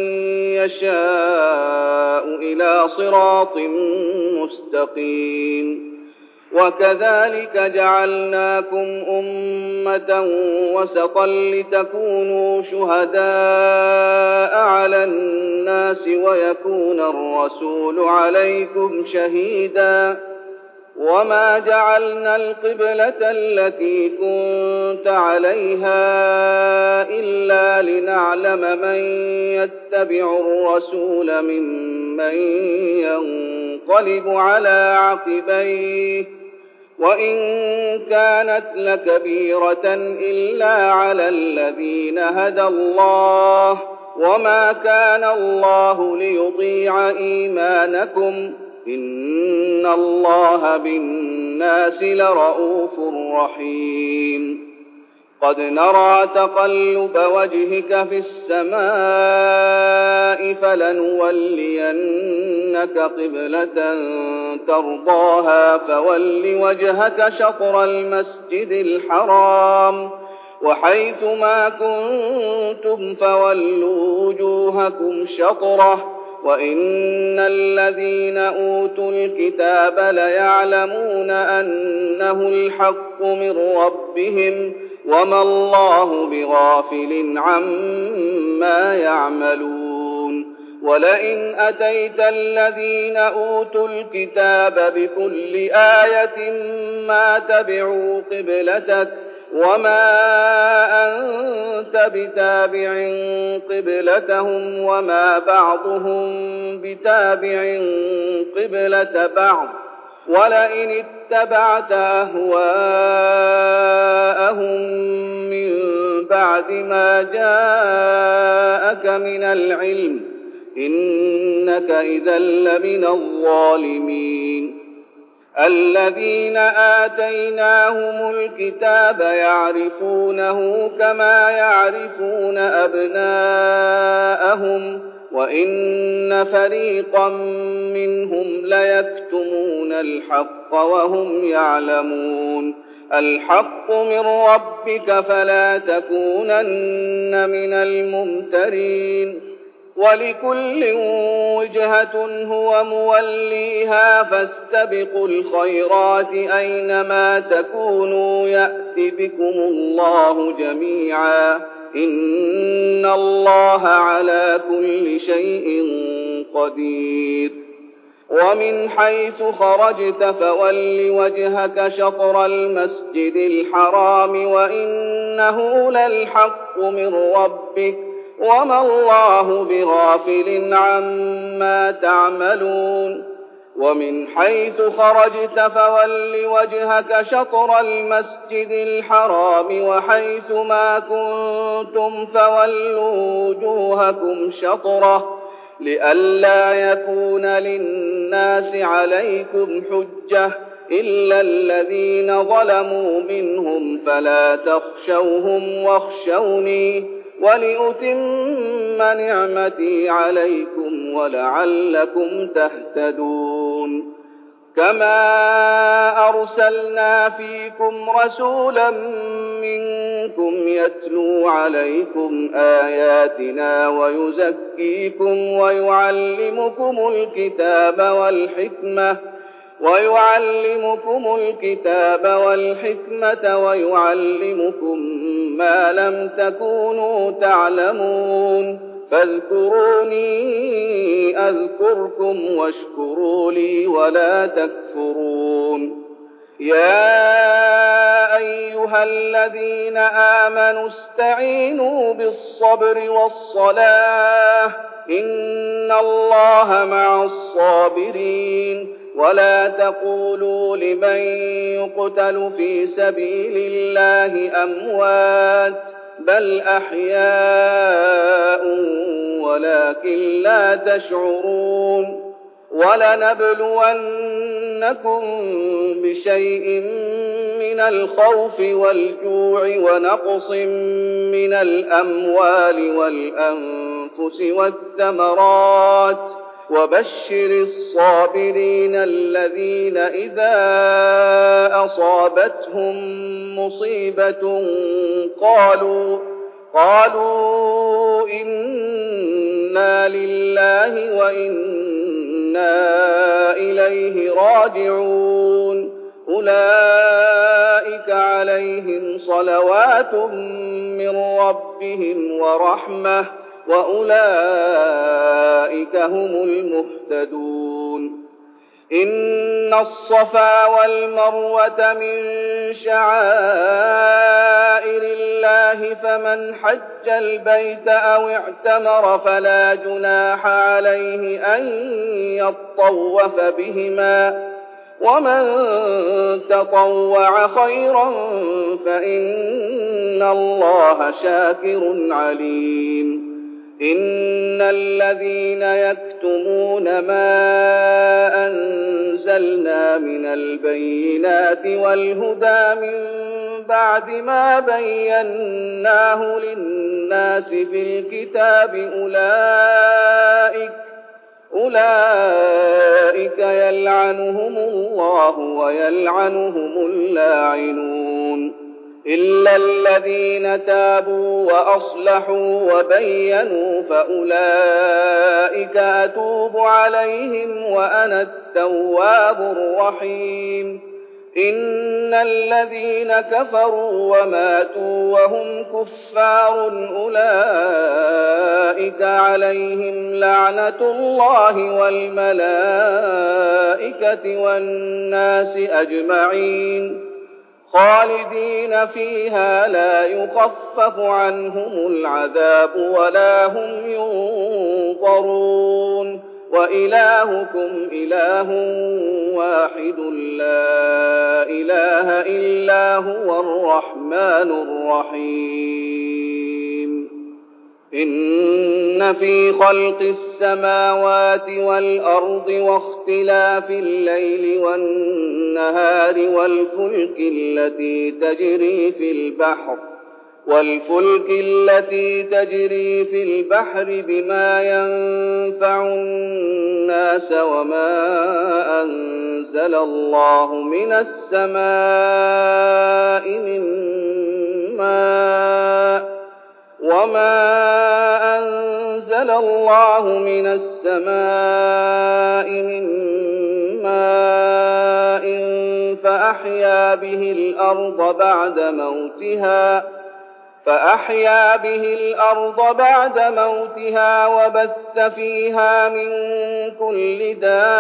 يشاء إلى صراط مستقيم وكذلك جعلناكم أمة وسطا لتكونوا شهداء على الناس ويكون الرسول عليكم شهيدا وما جعلنا القبلة التي كنت عليها إلا لنعلم من يتبع الرسول ممن ينقلب على عقبيه وإن كانت لكبيرة إلا على الذين هدى الله وما كان الله ليضيع إيمانكم إن الله بالناس لرءوف رحيم قد نرى تقلب وجهك في السماء فلنولينك قبلة ترضاها فول وجهك شطر المسجد الحرام وحيث ما كنتم فولوا وجوهكم شطره وإن الذين أوتوا الكتاب ليعلمون أنه الحق من ربهم وما الله بغافل عما يعملون ولئن أتيت الذين أوتوا الكتاب بكل آية ما تبعوا قبلتك وما أنت بتابع قبلتهم وما بعضهم بتابع قبلة بعض ولئن اتبعت أهواءهم من بعد ما جاءك من العلم إنك إذا لمن الظالمين الذين آتيناهم الكتاب يعرفونه كما يعرفون أبناءهم وإن فريقا منهم ليكتمون الحق وهم يعلمون الحق من ربك فلا تكونن من الممترين ولكل وجهة هو موليها فاستبقوا الخيرات أينما تكونوا يأت بكم الله جميعا إن الله على كل شيء قدير ومن حيث خرجت فول وجهك شطر المسجد الحرام وإنه للحق من ربك وما الله بغافل عما تعملون ومن حيث خرجت فول وجهك شطر المسجد الحرام وحيث ما كنتم فولوا وجوهكم شطره لئلا يكون للناس عليكم حجة إلا الذين ظلموا منهم فلا تخشوهم واخشوني ولأتم نعمتي عليكم ولعلكم تهتدون كما أرسلنا فيكم رسولا منكم يتلو عليكم آياتنا ويزكيكم ويعلمكم الكتاب والحكمة ويعلمكم ما لم تكونوا تعلمون فاذكروني أذكركم واشكروا لي ولا تكفرون يا أيها الذين آمنوا استعينوا بالصبر والصلاة إن الله مع الصابرين ولا تقولوا لمن يقتل في سبيل الله أموات بل أحياء ولكن لا تشعرون ولنبلونكم بشيء من الخوف والجوع ونقص من الأموال والأنفس والثمرات وبشر الصابرين الذين إذا أصابتهم مصيبة قالوا إنا لله وإنا إليه راجعون أولئك عليهم صلوات من ربهم ورحمة وأولئك هم المهتدون إن الصفا والمروة من شعائر الله فمن حج البيت أو اعتمر فلا جناح عليه أن يطوف بهما ومن تطوع خيرا فإن الله شاكر عليم إن الذين يكتمون ما أنزلنا من البينات والهدى من بعد ما بيناه للناس في الكتاب أولئك يلعنهم الله ويلعنهم اللاعنون إلا الذين تابوا وأصلحوا وبينوا فأولئك أتوب عليهم وأنا التواب الرحيم إن الذين كفروا وماتوا وهم كفار أولئك عليهم لعنة الله والملائكة والناس أجمعين خالدين فيها لا يخفف عنهم العذاب ولا هم ينظرون وإلهكم إله واحد لا إله إلا هو الرحمن الرحيم إن في خلق السماوات والأرض واختلاف الليل والنهار والفلك التي تجري في البحر بما ينفع الناس وما أنزل الله من السماء من ماء فأحيا به الأرض بعد موتها وبث فيها من كل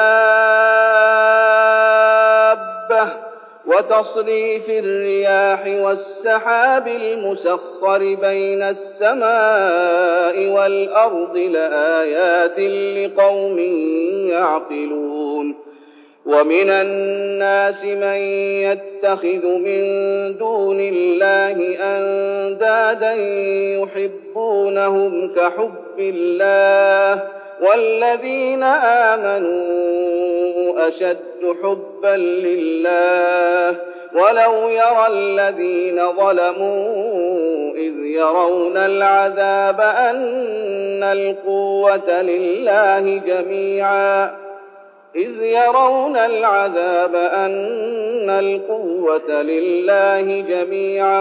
دابة وتصريف الرياح والسحاب المسخر بين السماء والأرض لآيات لقوم يعقلون ومن الناس من يتخذ من دون الله أندادا يحبونهم كحب الله والذين آمنوا أشد حبا لله ولو يرى الذين ظلموا إذ يرون العذاب أن القوة لله جميعا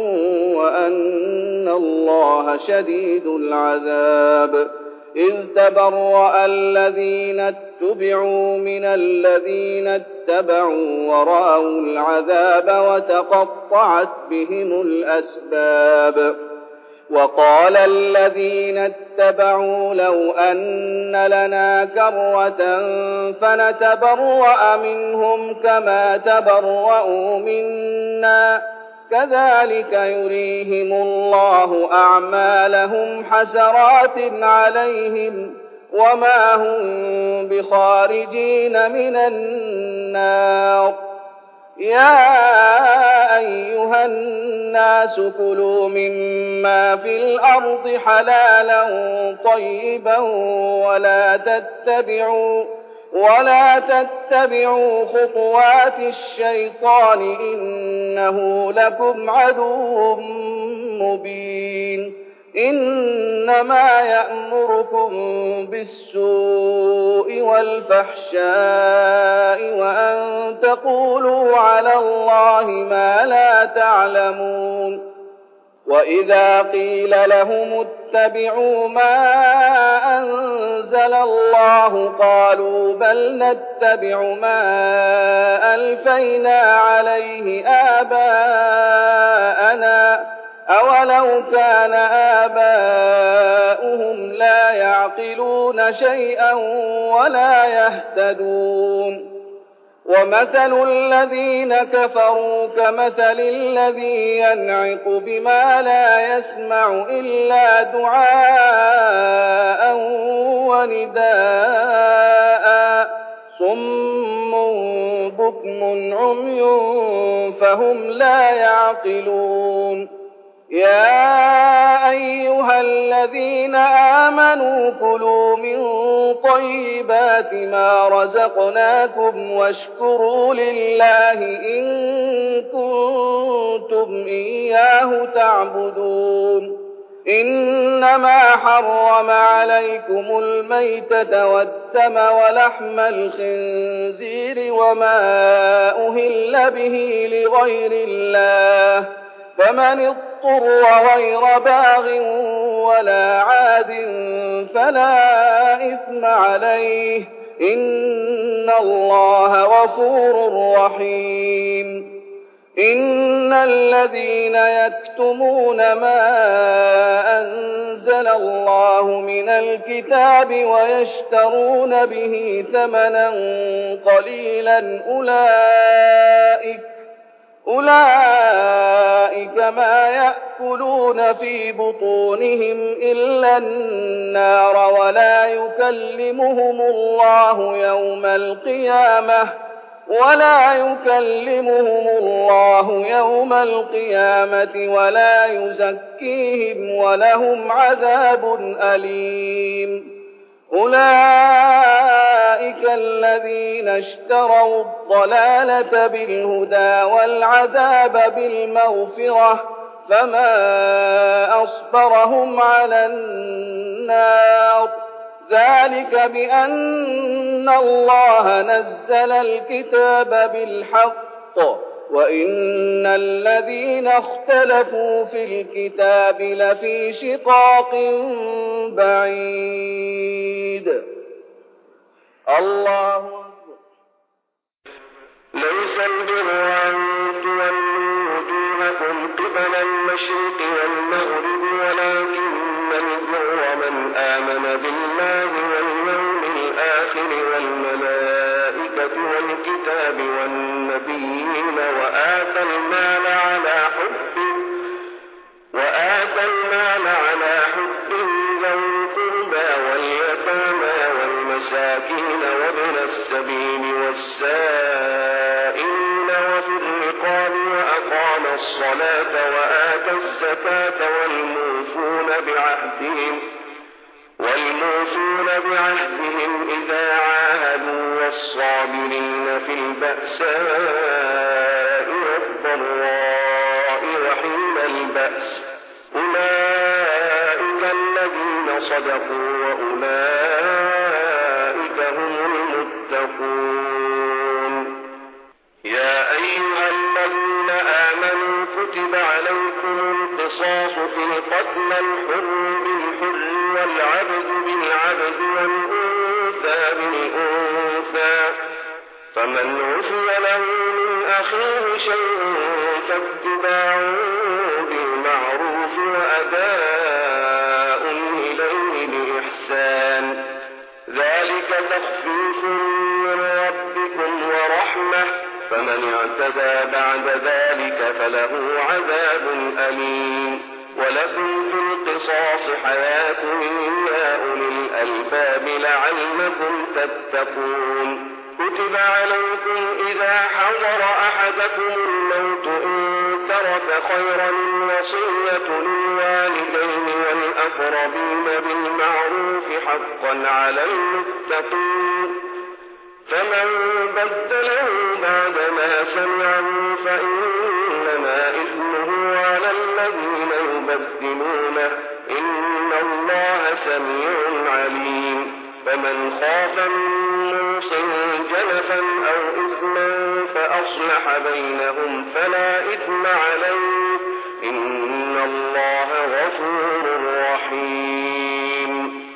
وأن الله شديد العذاب إذ تبرأ الذين اتبعوا من الذين اتبعوا ورأوا العذاب وتقطعت بهم الأسباب وقال الذين اتبعوا لو أن لنا كرة فنتبرأ منهم كما تبرأوا منا كذلك يريهم الله أعمالهم حسرات عليهم وما هم بخارجين من النار يا أيها الناس كلوا مما في الأرض حلالا طيبا ولا تتبعوا خطوات الشيطان إنه لكم عدو مبين إنما يأمركم بالسوء والفحشاء وأن تقولوا على الله ما لا تعلمون وإذا قيل لهم اتبعوا ما أنزل الله قالوا بل نتبع ما ألفينا عليه آباءنا أولو كان آباؤهم لا يعقلون شيئا ولا يهتدون ومثل الذين كفروا كمثل الذي ينعق بما لا يسمع إلا دعاء ونداء صم بكم عمي فهم لا يعقلون يا أيها الذين آمنوا كلوا من طيبات ما رزقناكم واشكروا لله إن كنتم إياه تعبدون إنما حرم عليكم الميتة والدم ولحم الخنزير وما أهل به لغير الله فمن اضطر غير باغ ولا عاد فلا إثم عليه إن الله غفور رحيم إن الذين يكتمون ما أنزل الله من الكتاب ويشترون به ثمنا قليلا أولئك ما يأكلون في بطونهم إلا النار ولا يكلمهم الله يوم القيامة ولا يزكيهم ولهم عذاب أليم أولئك الذين اشتروا الضلالة بالهدى والعذاب بالمغفرة فما أصبرهم على النار ذلك بأن الله نزل الكتاب بالحق وإن الذين اختلفوا في الكتاب لفي شقاق بعيد الله ليس البر أن تولوا وجوهكم قبل المشرق والمغرب ولكن البر من آمن بالله واليوم الآخر والملائكة والكتاب والنبيين وآتى المال على حبه ذوي القربى واليتامى والمساكين وابن السبيل والسائلين وفي الرقاب وأقام الصلاة وآتى الزكاة والموفون بعهدهم إذا عاهدوا والصابرين في البأساء والضراء وحين البأس أولئك الذين صدقوا وأولئك هم المتقون يا أيها الذين آمنوا كتب عليكم القصاص في القتلى الحر بالحر والعبد بالعبد والأنثى بالأنثى فمن عفي له من أخيه شيء فاتباع بالمعروف وأداء إليه بإحسان ذلك تخفيف من ربكم ورحمة فمن اعتدى بعد ذلك فله عذاب أليم ولكم في القصاص حياة يا أولي الألباب لعلكم تتقون كتب عليكم إذا حضر أحدكم الموت إن ترك خيرا الوصية للوالدين والأقربين بالمعروف حقا على المتقين فمن بدله بعدما سمعه فإنما إثمه على الذين يبدلونه إن الله سميع عليم فمن خاف من موص جنفا أو إثما فأصلح بينهم فلا إثم عليه إن الله غفور رحيم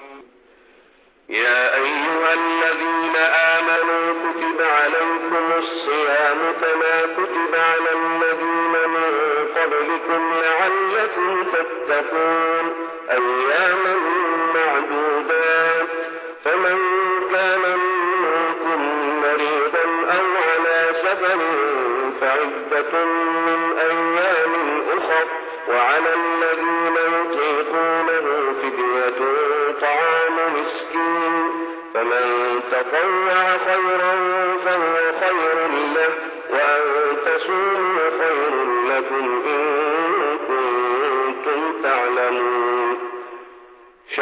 يا أيها الذين آمنوا كتب عليكم الصيام كما كتب على الذين من قبلكم لعلكم تتقون أياما معدودات فمن كان منكم مريضا أو على سفر فعدة من أيام أخر وعلى الذين يطيقونه فدية طعام مسكين فمن تطوع خيرا فهو خير له وأن تصوموا خير لكم إن كنتم تعلمون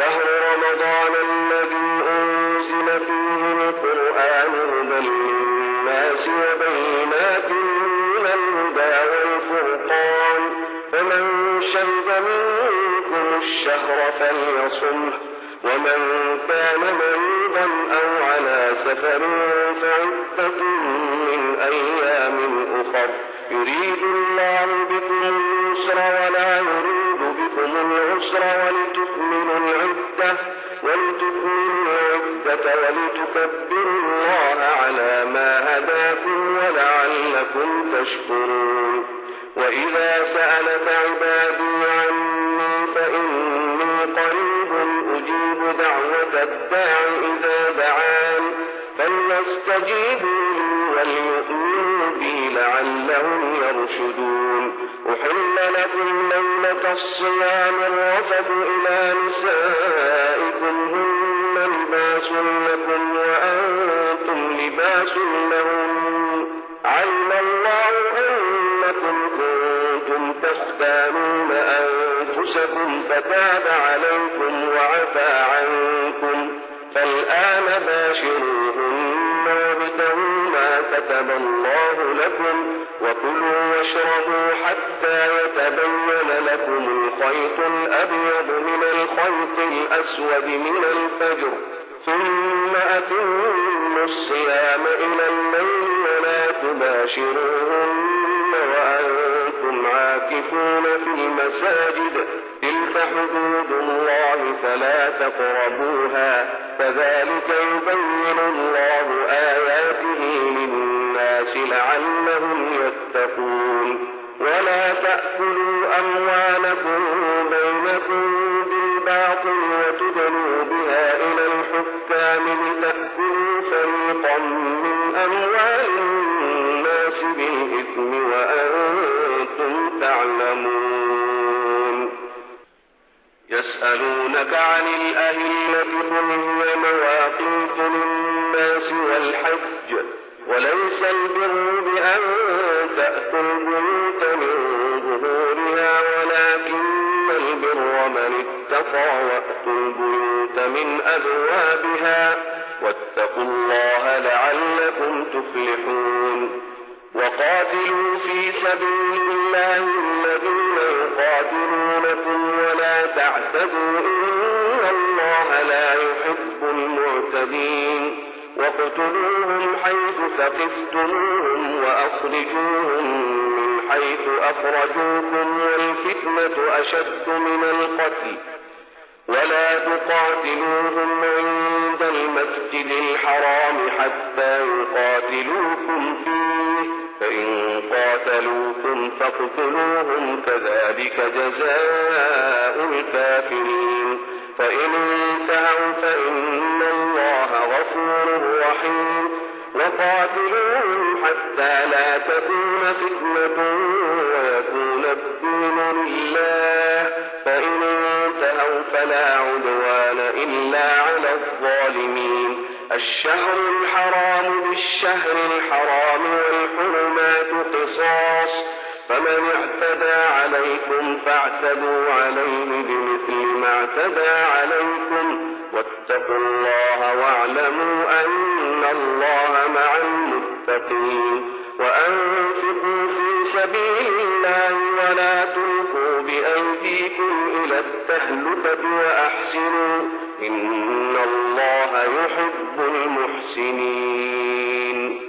للناس وبينات من الهدى والفرقان فمن شهد منكم الشهر فليصمه ومن كان مريضا أو على سفر فعدة من أيام أخر يريد الله بكم اليسر ولا يريد بكم العسر ولتكملوا العدة ولتكبروا الله على ما هداكم ولعلكم تشكرون وإذا سألك عبادي عني فإني قريب أجيب دعوة الداع إذا دعان فليستجيبوا لي وليؤمنوا بي لعلهم يرشدون أحل لكم ليلة الصيام الرفث إلى نسائكم هن لباس لكم وأنتم لباس لهم علم الله أنكم كنتم تختانون أنفسكم فتاب عليكم وعفى عنكم فالآن باشروهن وابتغوا ما كتب الله لكم وكلوا واشربوا حتى يتبين لكم الخيط الأبيض من الخيط الأسود من الفجر ثم أتموا الصيام إلى الليل ولا تباشروهن وأنتم عاكفون في المساجد تلك حدود الله فلا تقربوها كذلك يبين الله آياته للناس لعلهم يتقون ولا تأكلوا أموالكم بينكم بالباطل وتدلوا بها إلى الحكام لتأكلوا فريقا من أموال الناس بالإثم وأنتم تعلمون يسألونك عن الأهلة قل هي مواقيت للناس والحج وليس البر بأن تأتوا البيوت من ظهورها ولكن البر من اتقى وأتوا البيوت من أبوابها واتقوا الله لعلكم تفلحون وقاتلوا في سبيل الله الذين يقاتلونكم ولا تعتدوا إن الله لا يحب المعتدين واقتلوهم حيث ثقفتموهم وأخرجوهم من حيث أخرجوكم والفتنة أشد من القتل ولا تقاتلوهم عند المسجد الحرام حتى يقاتلوكم فيه فإن قاتلوكم فاقتلوهم كذلك جزاء الكافرين فإن انتهوا فإن الله غفور رحيم وقاتلوهم حتى لا تكون فتنة ويكون الدين لله فإن انتهوا فلا عدوان إلا على الظالمين الشهر الحرام بالشهر الحرام والحرمات قصاص فمن اعتدى عليكم فاعتدوا عليه بمثل ما اعتدى عليكم واتقوا الله واعلموا أن الله مع المتقين وأنفقوا في سبيل الله ولا تلقوا بأيديكم إلى التهلكة وأحسنوا إن الله يحب المحسنين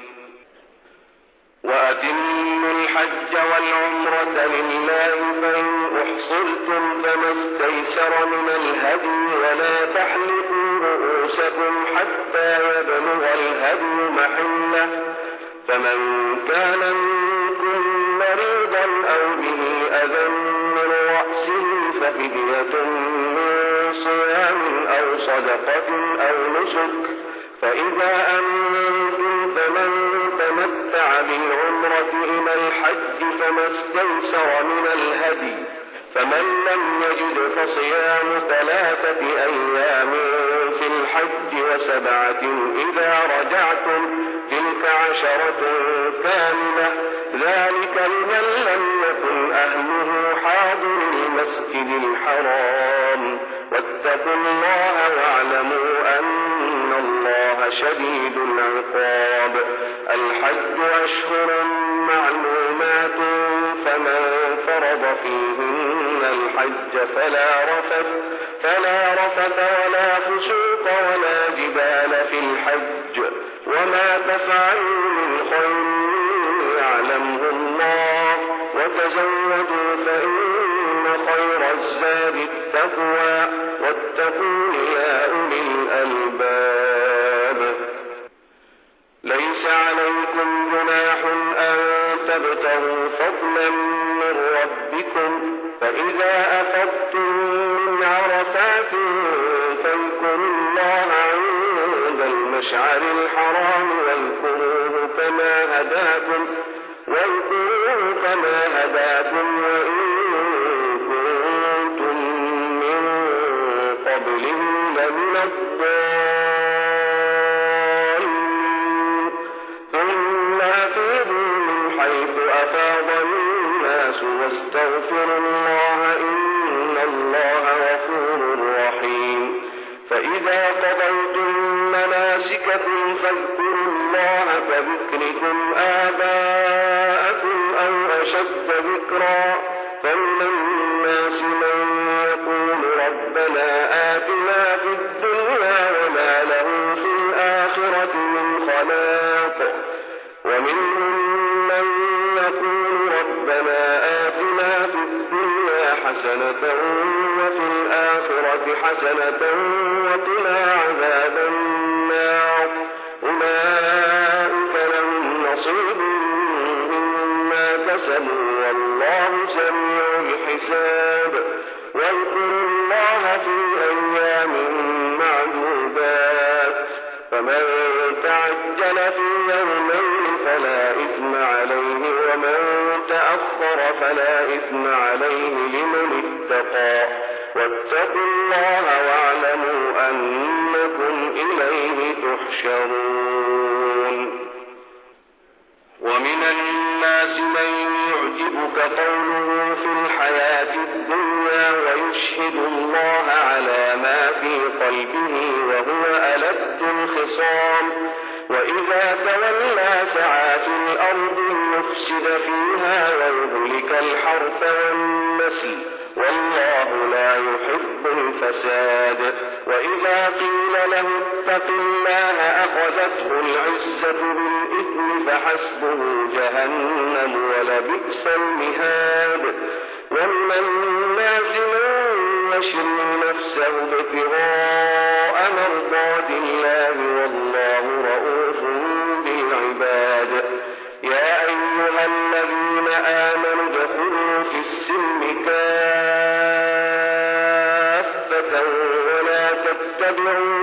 وأتموا الحج والعمرة لله فإن أحصرتم فما استيسر من الهدي ولا تحلقوا رؤوسكم حتى يبلغ الهدي محله فمن كان منكم مريضا أو به أذى من رأسه ففدية من صيام أو صدقة أو نسك فإذا أمنتم فمن تمتع بالعمرة إلى الحج فما استيسر من الهدي فمن لم يجد فصيام 3 أيام في الحج و7 إذا رجعتم تلك 10 كاملة ذلك لمن لم يكن أهله حاضر المسجد الحرام واتقوا الله واعلموا أن الله شديد العقاب. الحج أشهر معلومات فمن فرض فيهن الحج فلا رفث ولا فسوق ولا جدال في الحج. وما تفعلوا من خير يعلمه الله وتزودوا فإن خير الزاد التقوى واتقون يا أولي الألباب. ليس عليكم جناح أن تبتغوا فضلا من ربكم فإذا أفضتم من عرفات فاذكروا الله عند المشعر الحرام واذكروه كما هداكم وإن كنتم من قبله لمن الضالين. ثم أفيضوا من حيث أفاض الناس واستغفروا الله إن الله غفور رحيم. فإذا قضيتم مناسككم فاذكروا الله كذكركم آباءكم أو أشد ذكرا. فمن الناس من يقول ربنا آتنا في الدنيا وما له في الآخرة من خلاق ومنهم من يقول ربنا آتنا في الدنيا حسنة وفي الآخرة حسنة وقنا عذاب النار. أولئك لهم نصيب مما كسبوا والله سريع الحساب. واذكروا الله في أيام معدودات فمن تعجل في يومين فلا إثم عليه ومن تأخر فلا إثم عليه لمن اتقى. واتقوا الله واعلموا أنكم إليه تحشرون. ومن الناس من يعجبك قوله في الحياة الدنيا ويشهد الله على ما في قلبه وهو ألد الخصام. وإذا تولى سعى في الأرض ليفسد فيها ويهلك الحرث والنسل والله لا يحب الفساد. وإذا قيل له اتق الله أخذته العزة بالإثم فحسبه جهنم ولبئس المهاد. ومن الناس من يشري نفسه ابتغاء مرضات الله والله رؤوف بالعباد. يا أيها الذين آمنوا ادخلوا في السلم كافة ولا تتبعوا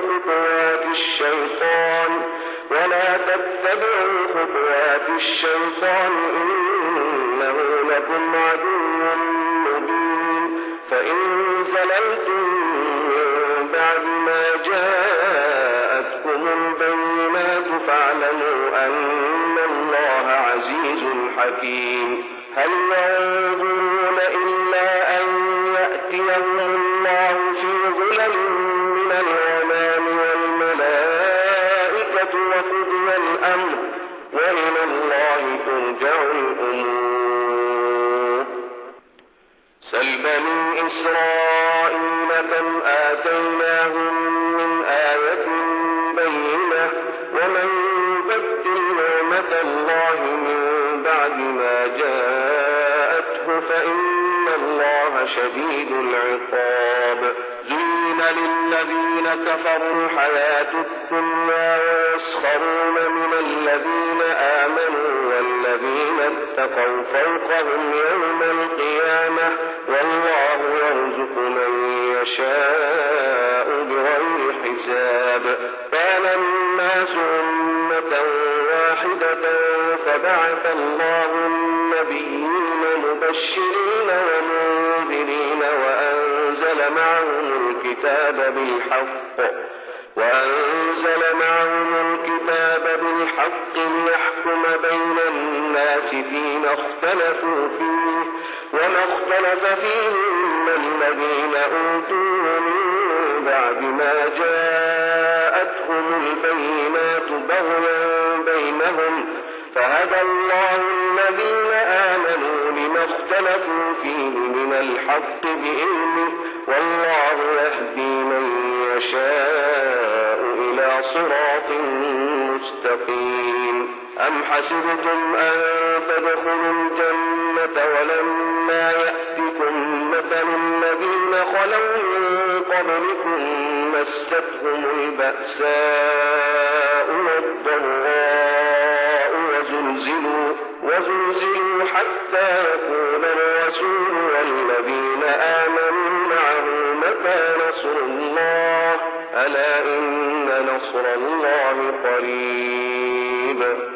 خطوات الشيطان إنه لكم عدو مبين. فإن زللتم من بعد ما جاءتكم البينات فاعلموا أن الله عزيز حكيم. هل ينظرون إلا أن يأتيهم الله في ظلل من الغمام والملائكة وقضي الأمر وإلى الله ترجع الأمور. سل بني إسرائيل كم آتيناهم من آية بينة ومن يبدل نعمة الله من بعد ما جاءته فإن الله شديد العقاب. زين للذين كفروا الحياة الدنيا ويسخرون من الذين آمنوا والذين اتقوا فوقهم يوم القيامة والله يرزق من يشاء بغير حساب. كان الناس أمة واحدة فبعث الله النبيين مبشرين ومنذرين وأنزل معهم الكتاب بالحق ليحكم بين الناس فيما اختلفوا فيه وما اختلف فيه إلا الذين أوتوه من بعد ما جاءتهم البينات بغيا بينهم فهدى الله الذين آمنوا لما اختلفوا فيه من الحق بإذنه والله يهدي من يشاء إلى صراط مستقيم. أم حسبتم أن تدخلوا الجنة ولما يأتكم مثل الذين خلوا من قبلكم مستهم البأساء والضراء وزلزلوا حتى يقول الرسول والذين آمنوا معه متى نصر الله ألا إن نصر الله قريب.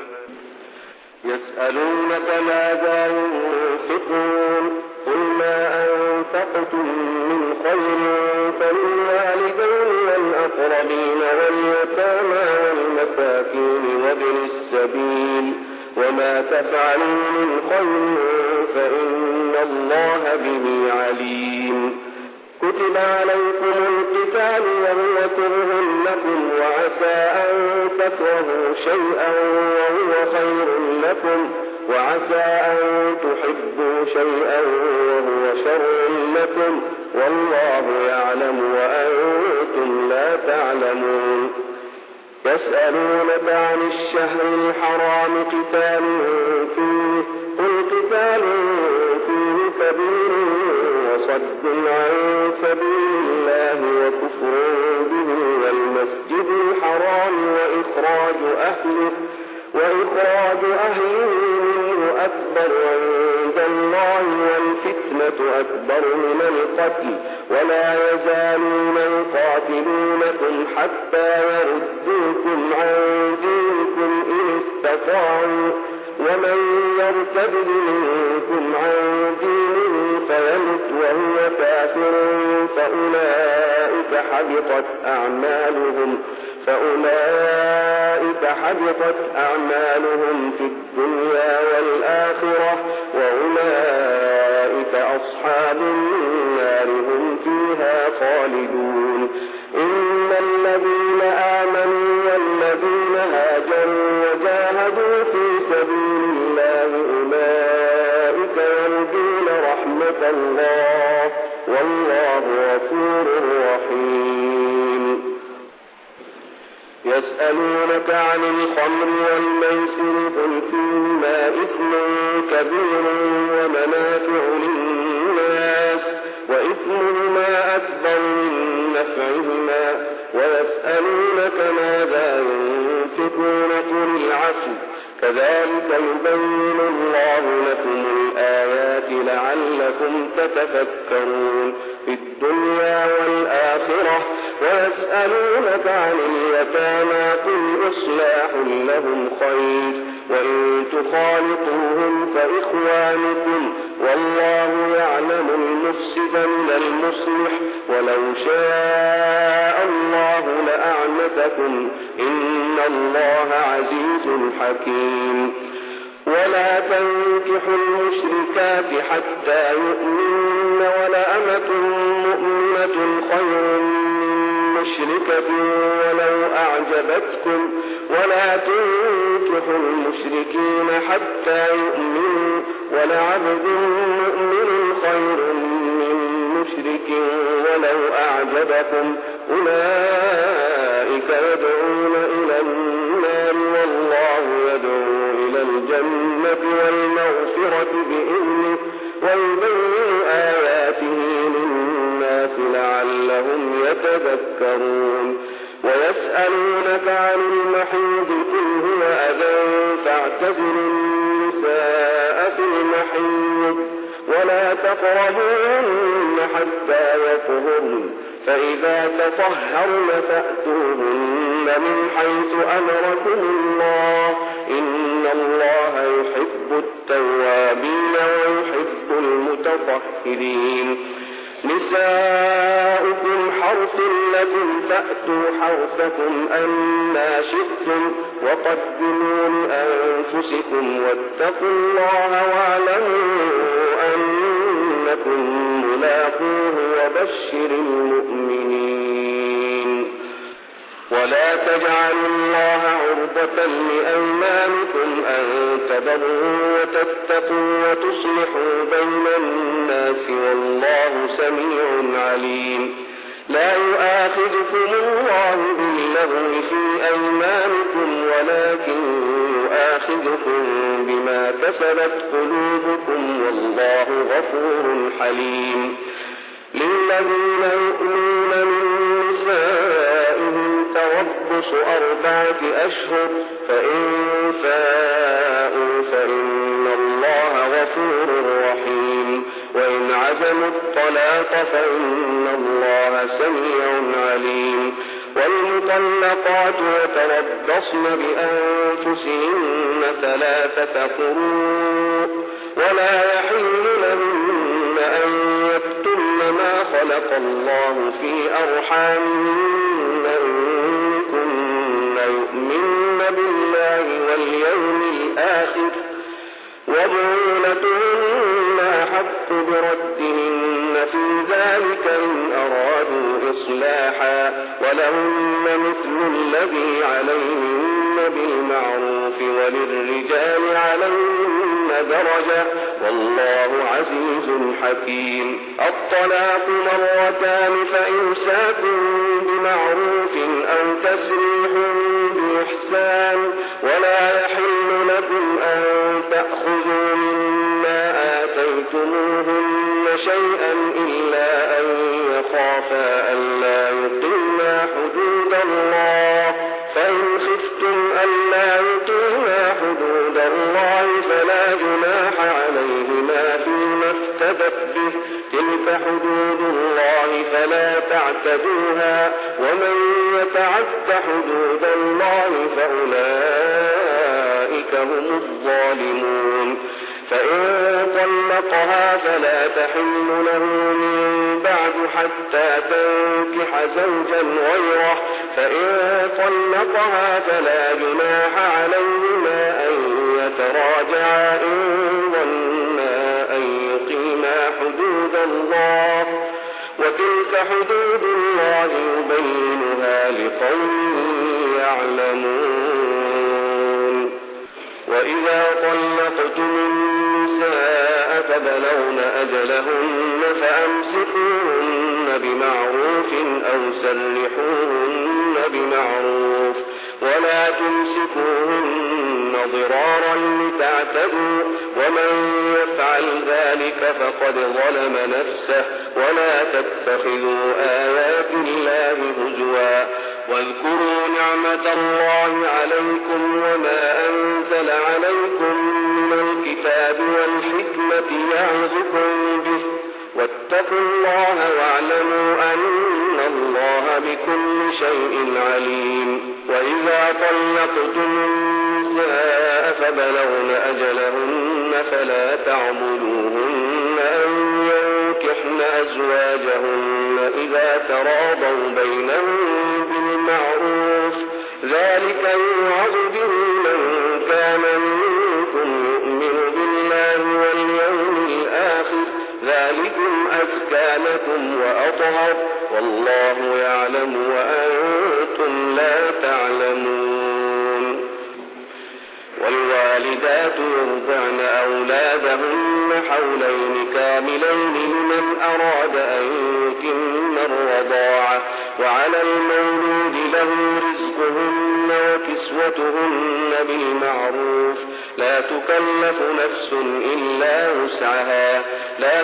يسألونك ماذا ينفقون قل ما أنفقتم من خير فللوالدين والأقربين واليتامى والمساكين وابن السبيل وما تفعلوا من خير فإن الله به عليم. كتب عليكم القتال وهو كره لكم وعسى أن تكرهوا شيئا وهو خير لكم وعسى أن تحبوا شيئا وهو شر لكم والله يعلم وأنتم لا تعلمون. يسألونك عن الشهر الحرام قتال فيه قل قتال فيه كبير وصد عن سبيل الله وكفر به والمسجد الحرام وإخراج أهله منه أكبر عند الله والفتنة أكبر من القتل ولا يزالون يقاتلونكم حتى يردوكم عن دينكم إن استطاعوا ومن يرتد منكم عن دينه فيمت وهو كافر فأولئك حبطت أعمالهم في الدنيا والآخرة وأولئك أصحاب النار هم فيها خالدون. إن الذين آمنوا والذين هاجروا وجاهدوا في سبيل الله أولئك يرجون رحمة الله والله غفور رحيم. يسألونك عن الخمر والميسر قل فيهما إثم كبير ومنافع للناس وإثمهما أكبر من نفعهما ويسألونك ماذا ينفقون قل العفو كذلك يبين الله لكم الآيات لعلكم تتفكرون في الدنيا والآخرة. ويسألونك عن اليتامى قل إصلاح لهم خير وإن تخالطوهم فإخوانكم والله يعلم المفسد من المصلح ولو شاء الله لأعنتكم إن الله عزيز حكيم. ولا تنكحوا المشركات حتى يؤمنن ولأمة مؤمنة خير من مشركة ولو أعجبتكم ولا تنكحوا المشركين حتى يؤمنوا ولعبد مؤمن خير من مشرك ولو أعجبكم أولئك يدعون إلى النار والله يدعو إلى الجنة والمغفرة بإذنه ويبين آياته للناس لعلهم يتذكرون. ويسألونك عن المحيض قل هو أذى فاعتزلوا النساء في المحيض ولا تقربوهن حتى يطهرن فإذا تطهرن فأتوهن من حيث أمركم الله إن الله يحب التوابين ويحب المتطهرين. نساؤكم حرث لكم فأتوا حرثكم أنى شئتم وقدموا لأنفسكم واتقوا الله واعلموا أنكم ملاقوه وبشر المؤمنين. ولا تجعلوا الله عرضة لأيمانكم أن تبروا وتتقوا وتصلحوا بين الناس والله سميع عليم. لا يؤاخذكم الله باللغو في أيمانكم ولكن يؤاخذكم بما كسبت قلوبكم والله غفور حليم. للذين يؤمنون من نسائهم تربص 4 أشهر فإن فاءوا فإن الله غفور رحيم. وإن عزموا الطلاق فإن الله سميع عليم. والمطلقات يتربصن بأنفسهن 3 قروء ولا يحل لهن أن يكتمن ما خلق الله في أرحامهن إن كن يؤمن بالله واليوم الآخر وبعولتهن أحق بردهن في ذلك إن أرادوا إصلاحا ولهن مثل الذي عليهن بالمعروف وللرجال عليهن درجة والله عزيز حكيم. الطلاق 2 فإمساك بمعروف أو تسريح بإحسان ولا يحل لكم أن تأخذوا مما آتيتموهن شيئا إلا أن يخافا ألا يقيما حدود الله فإن خفتم ألا يقيما حدود الله فلا جناح عليهما فيما افتدت به تلك حدود الله فلا تعتدوها ومن يتعد حدود الله فأولئك هم الظالمون. فإن طلقها فلا تحل له من بعد حتى تنكح زوجا غيره فإن طلقها فلا جناح عليهما أن يتراجعا إن ظنا أن يقيما حدود الله وتلك حدود الله يبينها لقوم يعلمون. وإذا طلقتم النساء فبلغن أجلهن فأمسكوهن بمعروف أو سرحوهن بمعروف ولا تمسكوهن ضرارا لتعتدوا ومن يفعل ذلك فقد ظلم نفسه ولا تتخذوا آيات الله هزوا واذكروا نعمة الله عليكم وما أنزل عليكم من الكتاب والحكمة يعظكم به واتقوا الله واعلموا أن الله بكل شيء عليم. وإذا طلقتم النساء فبلغن أجلهن فلا تعضلوهن أن ينكحن أزواجهن إذا تراضوا بينهم بالمعروف ذلك يوعظ به من كان منكم يؤمن بالله واليوم الآخر ذلكم أزكى لكم وأطهر والله يعلم وأنتم لا تعلمون. والوالدات يرضعن أولادهن حولين كاملين لمن أراد أن يتم الرضاعة وعلى المولود له رزقهن وكسوتهن بالمعروف لا تكلف نفس إلا وسعها لا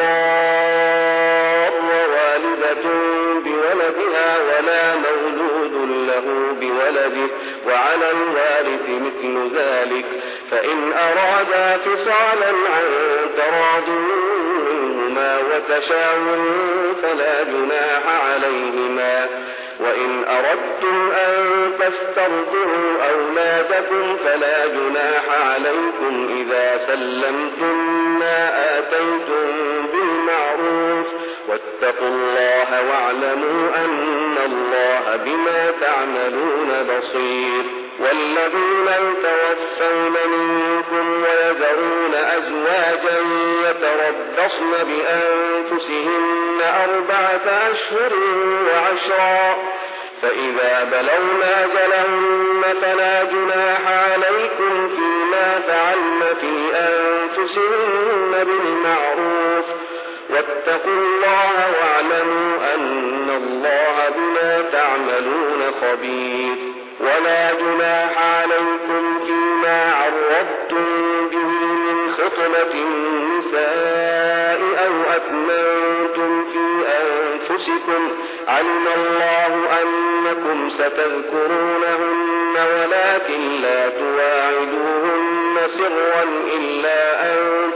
تضار والدة بولدها ولا مولود له بولده وعلى الوارث مثل ذلك فإن أرادا فصالا عن تراض منهما وتشاور فلا جناح عليهما. وإن أردتم أن تسترضعوا أولادكم فلا جناح عليكم إذا سلمتم ما آتيتم بالمعروف واتقوا الله واعلموا أن الله بما تعملون بصير. والذين يتوفون منكم ويذرون أزواجا يتربصن بأنفسهن 4 أشهر وعشرا فإذا بلغن أجلهن فلا جناح عليكم فيما فعلن في أنفسهن بالمعروف واتقوا الله واعلموا أن الله بما تعملون خبير. ولا جناح عليكم فيما عرضتم به من خطبة النساء أو أكننتم في أنفسكم علم الله أنكم ستذكرونهن ولكن لا تواعدوهن سرا إلا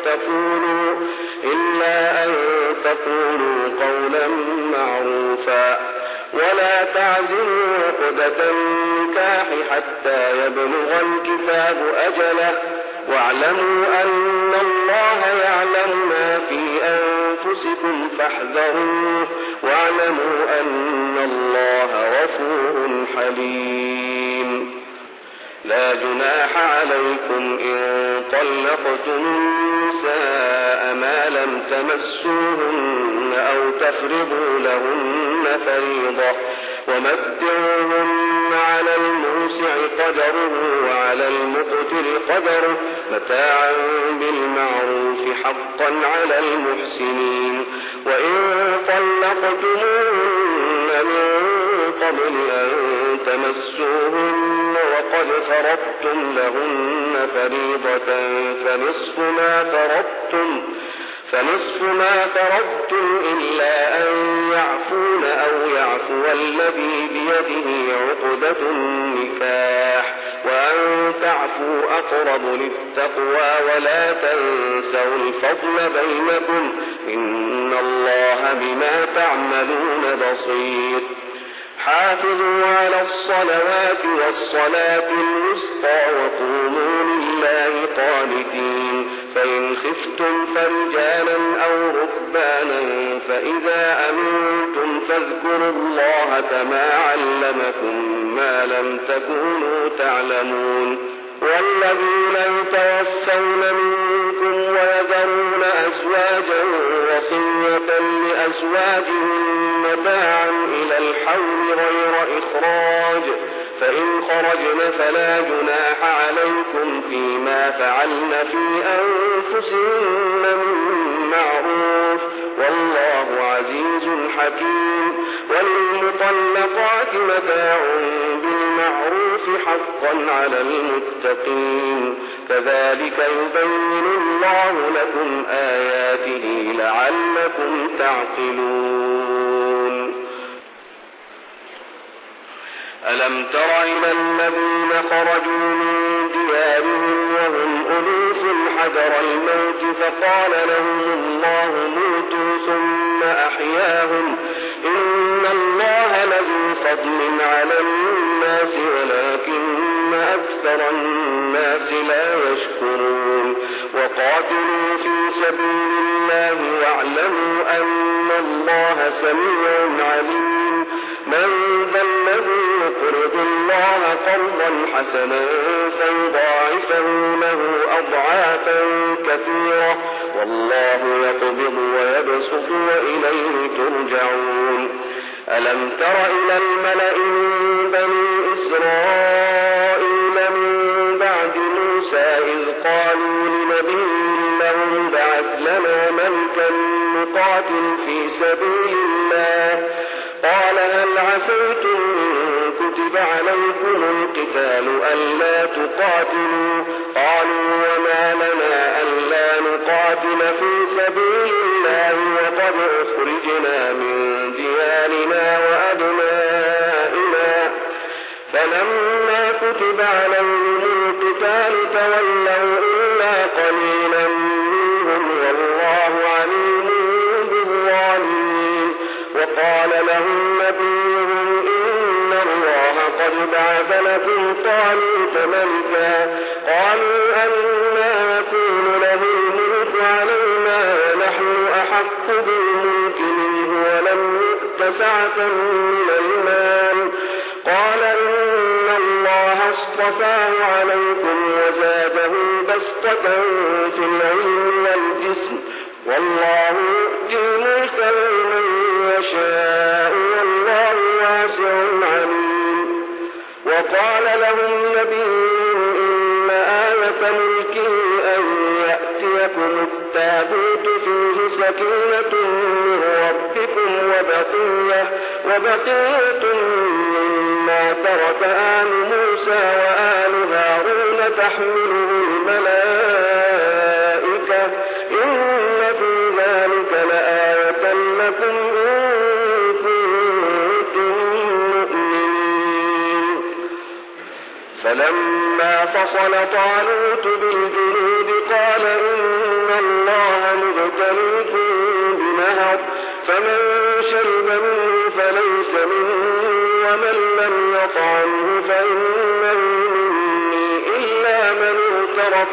أن تقولوا قولا معروفا. ولا تعزموا عقدة النكاح حتى يبلغ الكتاب أجله واعلموا أن الله يعلم ما في أنفسكم فاحذروه واعلموا أن الله غفور حليم. لا جناح عليكم إن طلقتم النساء ما لم تمسوهن أو تفرضوا لهن فريضة ومتعوهن على الموسع قدره وعلى المقتر قدره متاعا بالمعروف حقا على المحسنين. وإن طلقتموهن من قبل أن تمسوهن وقد فرضتم لهن فريضة فنصف ما فرضتم إلا أن يعفون أو يعفو الذي بيده عقدة النكاح وأن تعفوا أقرب للتقوى ولا تنسوا الفضل بينكم إن الله بما تعملون بصير. حافظوا على الصلوات والصلاة الوسطى وقوموا لله قانتين. فإن خفتم فرجالا أو ركبانا فإذا أمنتم فاذكروا الله كما علمكم ما لم تكونوا تعلمون. والذين يتوفون منكم ويذرون أزواجا وصية لأزواجهم متاعا إلى الحول غير إخراج فإن خرجن فلا جناح عليكم فيما فعلن في أنفسهن من معروف والله عزيز حكيم. وللمطلقات متاع بالمعروف حقا على المتقين. كذلك يبين الله لكم آياته لعلكم تعقلون. ألم تر إلى الذين خرجوا من ديارهم وهم ألوف حذر الموت فقال لهم الله موتوا ثم أحياهم إن الله لذو فضل على الناس ولكن أكثر الناس لا يشكرون. وقاتلوا في سبيل الله واعلموا أن الله سميع عليم. من ذا الذي يقرض الله قرضا حسنا فيضاعفه له أضعافا كثيرة والله يقبض ويبسط وإليه ترجعون. ألم تر إلى الملأ من بني إسرائيل من بعد موسى إذ قالوا لنبي له ابعث لنا ملكا نقاتل في سبيل الله قال هل عسيتم إن كتب عليكم القتال ألا تقاتلوا قالوا وما لنا ألا نقاتل في سبيل الله وقد أخرجنا من ديارنا وأبنائنا فلما كتب عليهم القتال تولوا إلا قليلا منهم والله عليم بالظالمين. وقال لهم نبيهم إن الله قد بعث لكم طالوت ملكا قالوا أنى يكون له الملك علينا ونحن أحق بالملك منه ولم يؤت سعة من المال قال إن الله اصطفاه عليكم وزاده بسطة في العلم والجسم والله يؤتي ملكه من يشاء والله واسع عليم. وقال لهم نبيهم إن آية ملكه أن يأتيكم التابوت فيه سكينة من ربكم وبقية مما ترك آل موسى وآل هارون تحمله الملائكة إن في ذلك لآية لكم إن كنتم مؤمنين. فلما فصل طالوت بالجنود قال إن الله مبتليكم بنهر فمن شرب منه فليس مني ومن لم يطعمه فإنه مني إلا من اغترف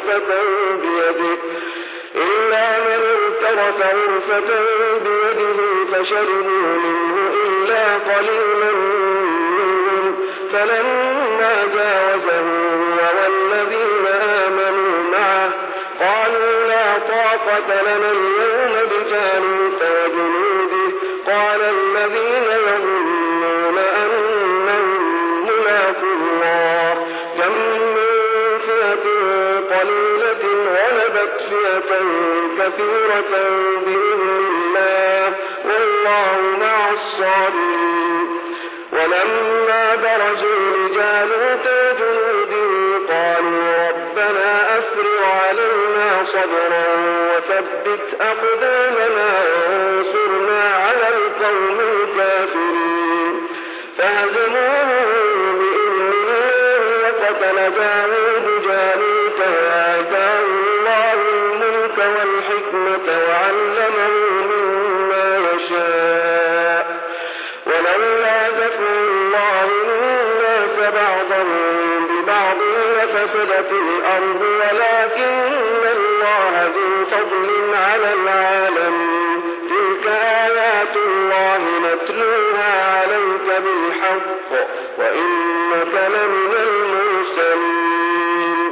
غرفة بيده فشربوا منه إلا قليلا منهم فلما جاوزه والذين آمنوا معه قالوا لا طاقة لنا اليوم بجالوت وجنوده قال الذين يظنون أنهم ملاقو الله كم من فئة قليلة غلبت فئة كثيرة بإذن الله والله مع الصابرين. ولما برزوا لجالوت وجنوده قالوا ربنا أفرغ علينا صبرا وثبت أقدامنا وانصرنا على القوم الكافرين. فهزموهم بإذن الله وقتل داود جالوت وآتاه الله الملك والحكمة وعلمه مما يشاء ولولا دفع الله الناس بعضهم ببعض لفسدت الأرض ولكن الله ذو فضل على العالمين. تلك آيات الله نتلوها عليك بالحق وإنك لمن المرسلين.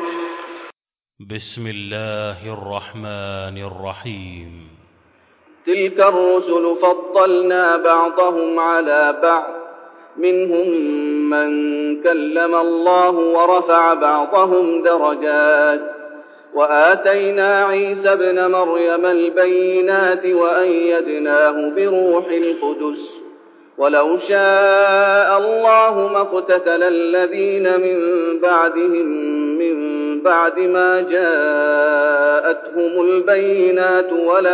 بسم الله الرحمن الرحيم. تلك الرسل فضلنا بعضهم على بعض منهم من كلم الله ورفع بعضهم درجات وآتينا عيسى ابن مريم البينات وأيدناه بروح القدس ولو شاء الله ما اقتتل الذين من بعدهم من بعد ما جاءتهم البينات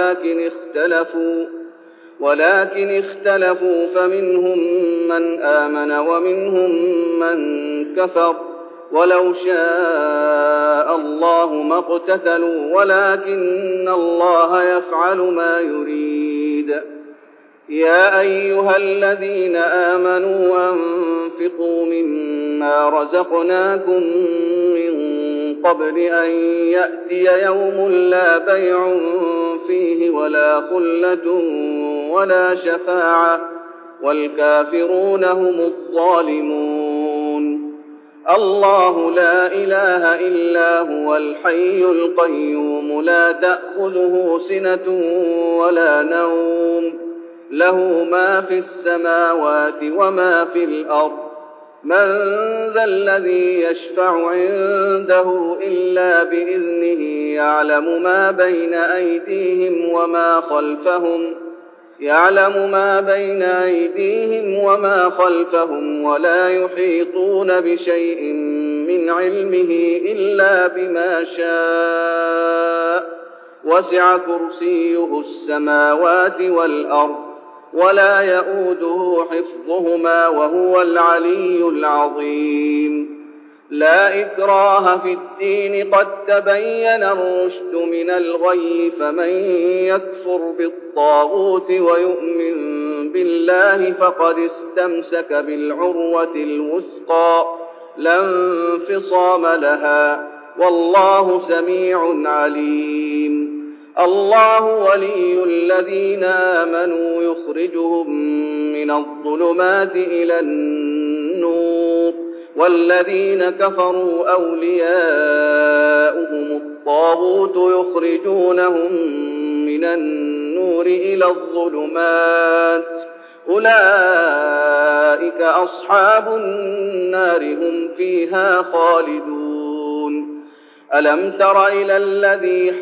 ولكن اختلفوا فمنهم من آمن ومنهم من كفر ولو شاء الله ما اقتتلوا ولكن الله يفعل ما يريد. يا أيها الذين آمنوا أنفقوا مما رزقناكم من قبل أن يأتي يوم لا بيع فيه ولا خلة ولا شفاعة والكافرون هم الظالمون. الله لا إله إلا هو الحي القيوم لا تأخذه سنة ولا نوم له ما في السماوات وما في الأرض. من ذا الذي يشفع عنده إلا بإذنه يعلم ما بين أيديهم وما خلفهم ولا يحيطون بشيء من علمه إلا بما شاء وسع كرسيه السماوات والأرض ولا يؤوده حفظهما وهو العلي العظيم. لا إكراه في الدين قد تبين الرشد من الغي فمن يكفر بالطاغوت ويؤمن بالله فقد استمسك بالعروة الوثقى لا انفصام لها والله سميع عليم. الله ولي الذين آمنوا يخرجهم من الظلمات إلى النور والذين كفروا أولياؤهم الطاغوت يخرجونهم من النور إلى الظلمات أولئك أصحاب النار هم فيها خالدون. ألم تر إلى الذي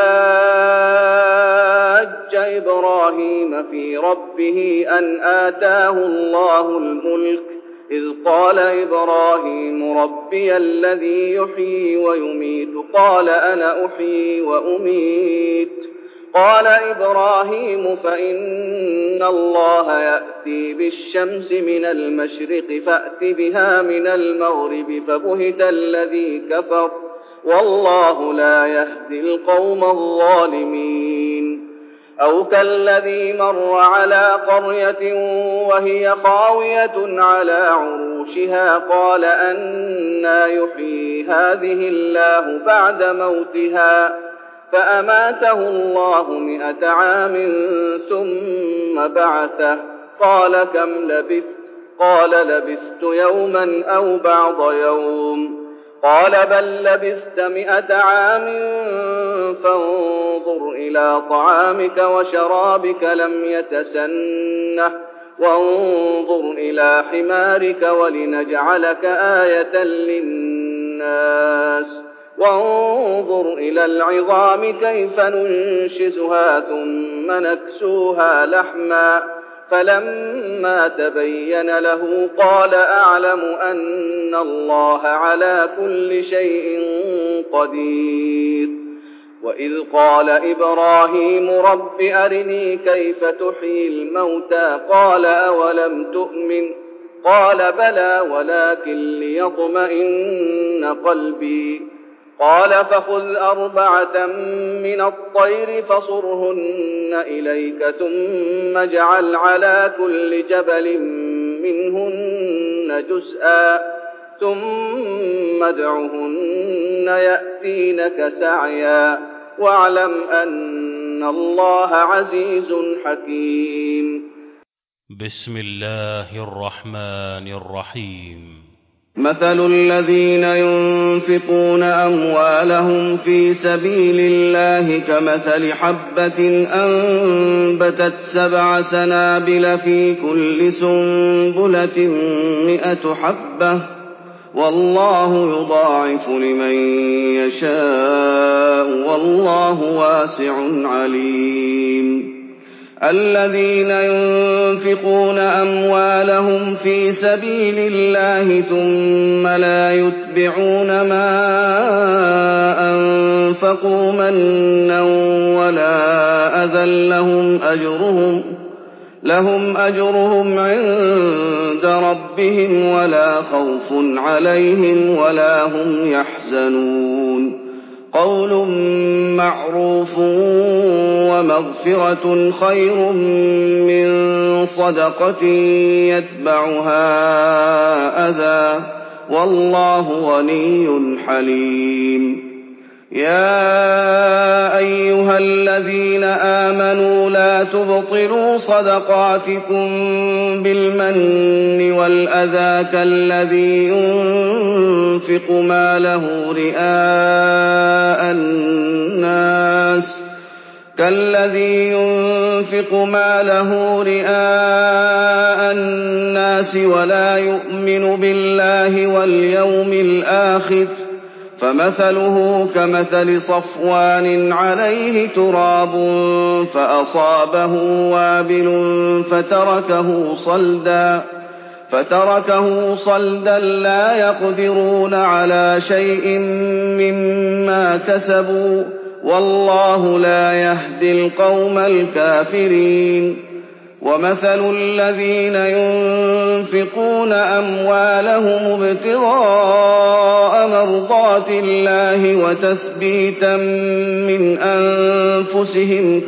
حاج إبراهيم في ربه أن آتاه الله الملك إذ قال إبراهيم ربي الذي يحيي ويميت قال أنا أحيي وأميت قال إبراهيم فإن الله يأتي بالشمس من المشرق فأت بها من المغرب فبهت الذي كفر والله لا يهدي القوم الظالمين. أو كالذي مر على قرية وهي خاوية على عروشها قال أنى يحيي هذه الله بعد موتها فأماته الله 100 عام ثم بعثه قال كم لبثت قال لبثت يوما أو بعض يوم قال بل لبثت 100 عام فانظر إلى طعامك وشرابك لم يتسنه وانظر إلى حمارك ولنجعلك آية للناس وانظر إلى العظام كيف ننشزها ثم نكسوها لحما فلما تبين له قال أعلم أن الله على كل شيء قدير. وإذ قال إبراهيم رب أرني كيف تحيي الموتى قال أولم تؤمن قال بلى ولكن ليطمئن قلبي قال فخذ 4 من الطير فصرهن إليك ثم اجعل على كل جبل منهن جزءا ثم ادعهن يأتينك سعيا واعلم أن الله عزيز حكيم. بسم الله الرحمن الرحيم. مثل الذين ينفقون أموالهم في سبيل الله كمثل حبة أنبتت 7 سنابل في كل سنبلة 100 حبة والله يضاعف لمن يشاء والله واسع عليم. الذين ينفقون أموالهم في سبيل الله ثم لا يتبعون ما أنفقوا منا ولا أذى لهم أجرهم عند ربهم ولا خوف عليهم ولا هم يحزنون. قول معروف ومغفرة خير من صدقة يتبعها أذى والله غني حليم. يا أيها الذين آمنوا لا تبطلوا صدقاتكم بالمن والأذى كالذي ينفق ماله رئاء الناس ولا يؤمن بالله واليوم الآخر فمثله كمثل صفوان عليه تراب فأصابه وابل فتركه صلدا لا يقدرون على شيء مما كسبوا والله لا يهدي القوم الكافرين. ومثل الذين ينفقون أموالهم ابتغاء مرضات الله وتثبيتا من أنفسهم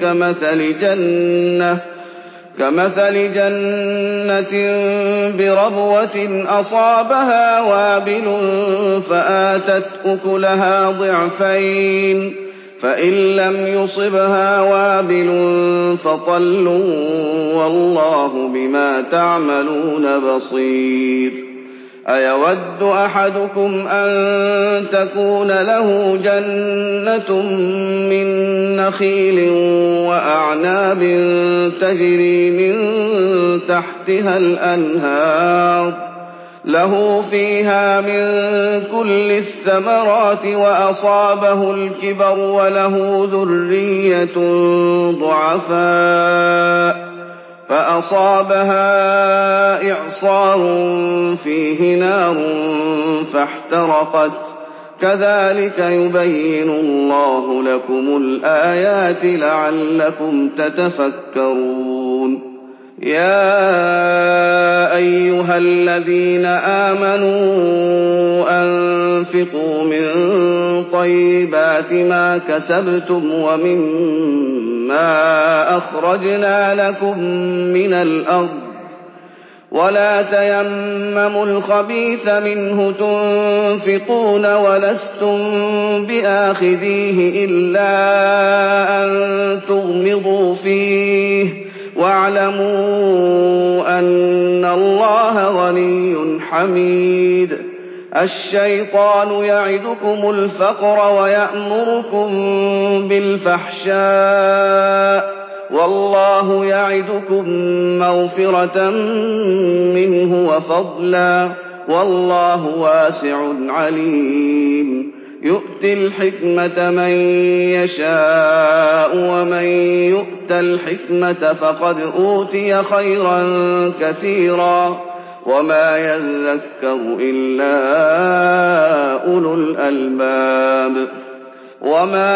كمثل جنة بربوة أصابها وابل فآتت أكلها ضعفين فإن لم يصبها وابل فطل والله بما تعملون بصير. أيود أحدكم أن تكون له جنة من نخيل وأعناب تجري من تحتها الأنهار له فيها من كل الثمرات وأصابه الكبر وله ذرية ضعفاء فأصابها إعصار فيه نار فاحترقت كذلك يبين الله لكم الآيات لعلكم تتفكرون يا أيها الذين آمنوا أنفقوا من طيبات ما كسبتم ومما أخرجنا لكم من الأرض ولا تيمموا الخبيث منه تنفقون ولستم بآخذيه إلا أن تغمضوا فيه واعلموا أن الله غني حميد الشيطان يعدكم الفقر ويأمركم بالفحشاء والله يعدكم مغفرة منه وفضلا والله واسع عليم يؤتي الحكمة من يشاء ومن يؤت الحكمة فقد أوتي خيرا كثيرا وما يذكر إلا أولو الألباب وما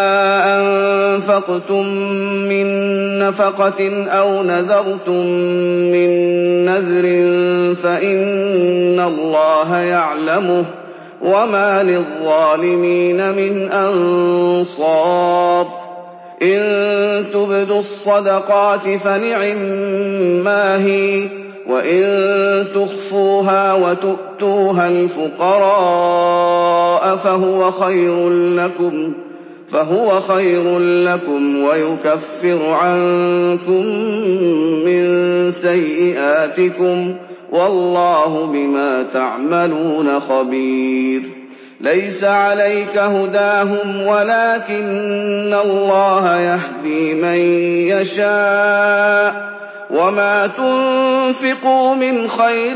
أنفقتم من نفقة أو نذرتم من نذر فإن الله يعلمه وما للظالمين من أنصار إن تبدوا الصدقات فنعما هي وإن تخفوها وتؤتوها الفقراء فهو خير لكم ويكفر عنكم من سيئاتكم والله بما تعملون خبير ليس عليك هداهم ولكن الله يهدي من يشاء وما تنفقوا من خير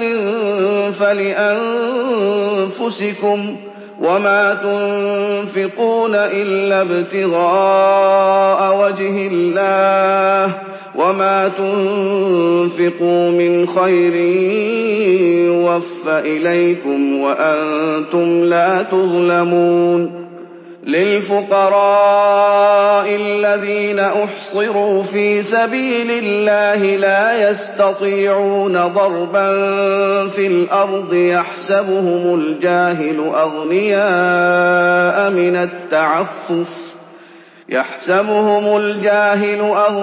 فلأنفسكم وما تنفقون إلا ابتغاء وجه الله وما تنفقوا من خير يوفى إليكم وأنتم لا تظلمون للفقراء الذين أحصروا في سبيل الله لا يستطيعون ضربا في الأرض يحسبهم الجاهل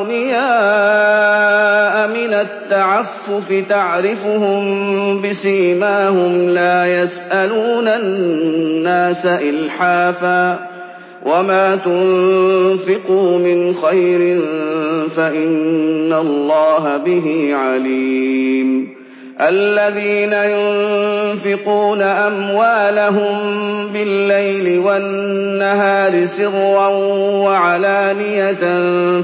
أغنياء من التعفف تعرفهم بسيماهم لا يسألون الناس إلحافا وما تنفقوا من خير فإن الله به عليم الذين ينفقون أموالهم بالليل والنهار سرا وعلانية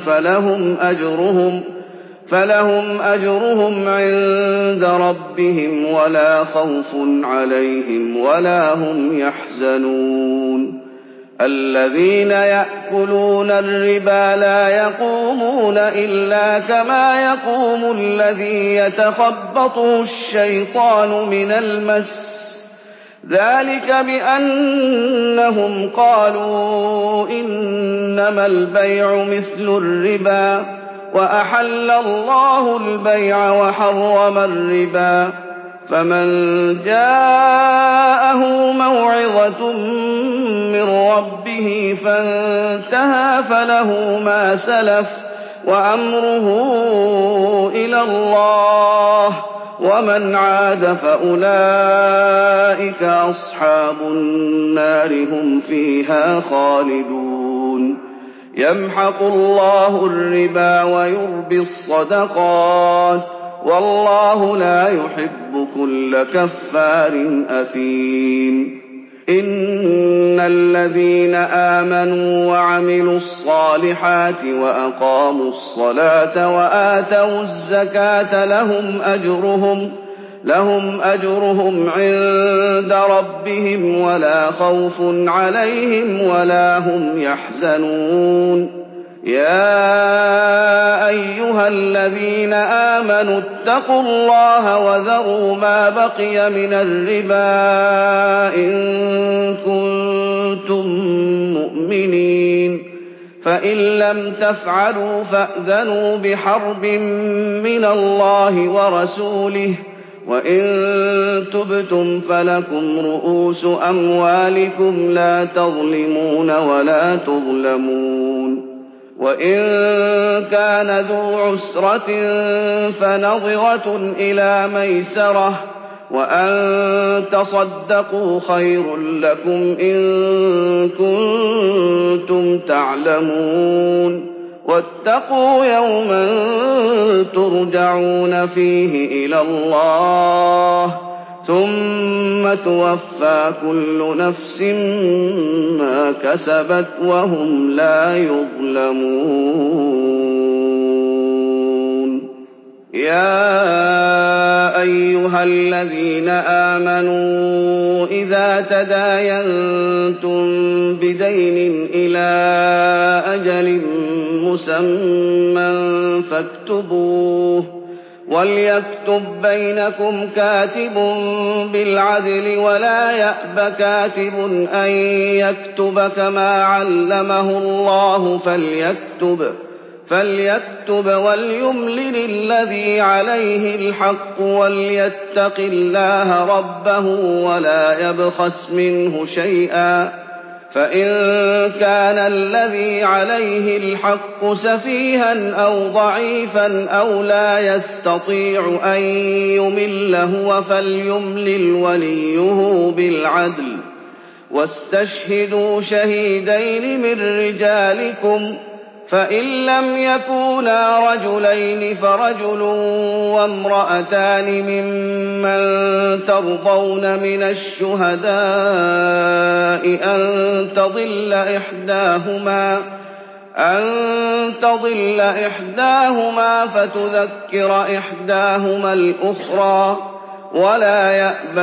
فلهم أجرهم عند ربهم ولا خوف عليهم ولا هم يحزنون الذين يأكلون الربا لا يقومون إلا كما يقوم الذي يتخبطه الشيطان من المس ذلك بأنهم قالوا إنما البيع مثل الربا وأحل الله البيع وحرم الربا فمن جاءه موعظة من ربه فانتهى فله ما سلف وأمره إلى الله ومن عاد فأولئك أصحاب النار هم فيها خالدون يمحق الله الربا ويربي الصدقات والله لا يحب كل كفار أثيم إن الذين آمنوا وعملوا الصالحات وأقاموا الصلاة وآتوا الزكاة لهم أجرهم عند ربهم ولا خوف عليهم ولا هم يحزنون يا أيها الذين آمنوا اتقوا الله وذروا ما بقي من الربا إن كنتم مؤمنين فإن لم تفعلوا فأذنوا بحرب من الله ورسوله وإن تبتم فلكم رؤوس أموالكم لا تظلمون ولا تظلمون وإن كان ذو عسرة فنظرة إلى ميسرة وأن تصدقوا خير لكم إن كنتم تعلمون واتقوا يوما ترجعون فيه إلى الله ثم توفى كل نفس ما كسبت وهم لا يظلمون يا أيها الذين آمنوا إذا تداينتم بدين إلى أجل مسمى فاكتبوه وليكتب بينكم كاتب بالعدل ولا يأب كاتب أن يكتب كما علمه الله فليكتب وليملل الذي عليه الحق وليتق الله ربه ولا يبخس منه شيئا فإن كان الذي عليه الحق سفيها أو ضعيفا أو لا يستطيع أن يمل هو فليملل وليه بالعدل واستشهدوا شهيدين من رجالكم فإن لم يكونا رجلين فرجل وامرأتان ممن ترضون من الشهداء أن تضل إحداهما فتذكر إحداهما الأخرى ولا يأبى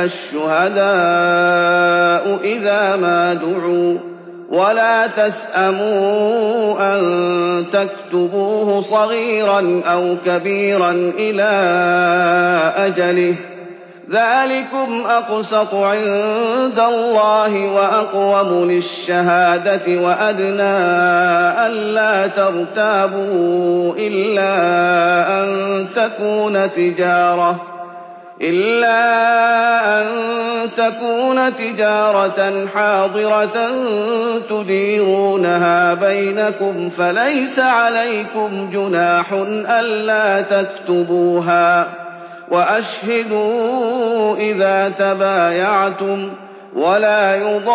الشهداء إذا ما دعوا ولا تسأموا أن تكتبوه صغيرا أو كبيرا إلى أجله ذلكم أقسط عند الله وأقوم للشهادة وأدنى ألا ترتابوا إلا أن تكون تجارة حاضرة تديرونها بينكم فليس عليكم جناح ألا تكتبوها وأشهدوا إذا تبايعتم ولا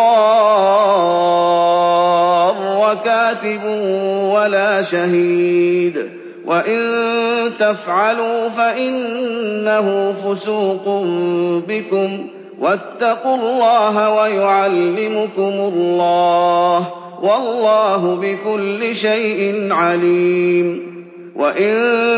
يضار كاتب ولا شهيد وإن تفعلوا فإنه فسوق بكم واتقوا الله ويعلمكم الله والله بكل شيء عليم وإن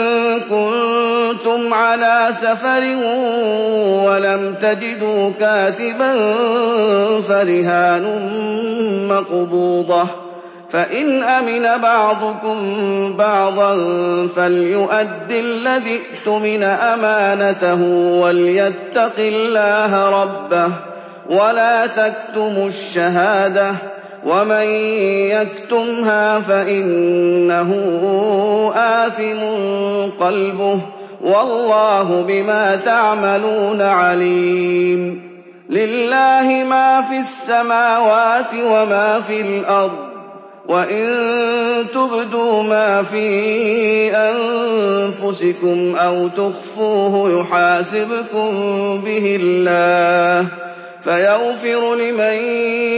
كنتم على سفر ولم تجدوا كاتبا فرهان مقبوضة فإن أمن بعضكم بعضا فليؤد الذي اؤتمن أمانته وليتق الله ربه ولا تكتموا الشهادة ومن يكتمها فإنه آثم قلبه والله بما تعملون عليم لله ما في السماوات وما في الأرض وإن تبدوا ما في أنفسكم أو تخفوه يحاسبكم به الله فيغفر لمن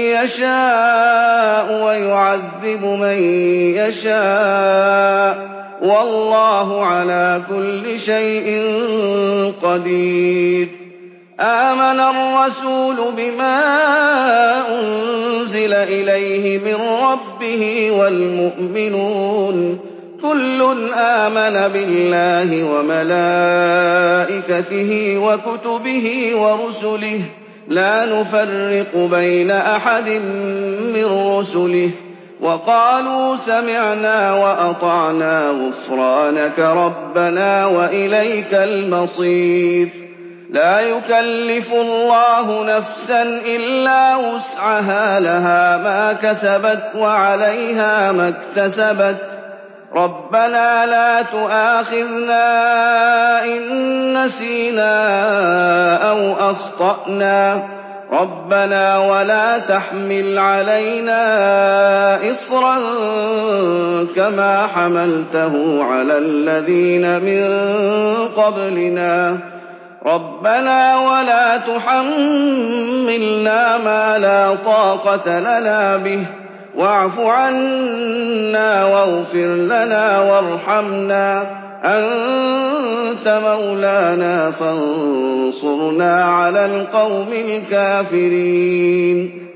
يشاء ويعذب من يشاء والله على كل شيء قدير آمن الرسول بما أنزل إليه من ربه والمؤمنون كل آمن بالله وملائكته وكتبه ورسله لا نفرق بين أحد من رسله وقالوا سمعنا وأطعنا غفرانك ربنا وإليك المصير لا يكلف الله نفسا إلا وسعها لها ما كسبت وعليها ما اكتسبت ربنا لا تؤاخذنا إن نسينا أو أخطأنا ربنا ولا تحمل علينا إصرا كما حملته على الذين من قبلنا ربنا ولا تحملنا ما لا طاقة لنا به واعف عنا واغفر لنا وارحمنا أنت مولانا فانصرنا على القوم الكافرين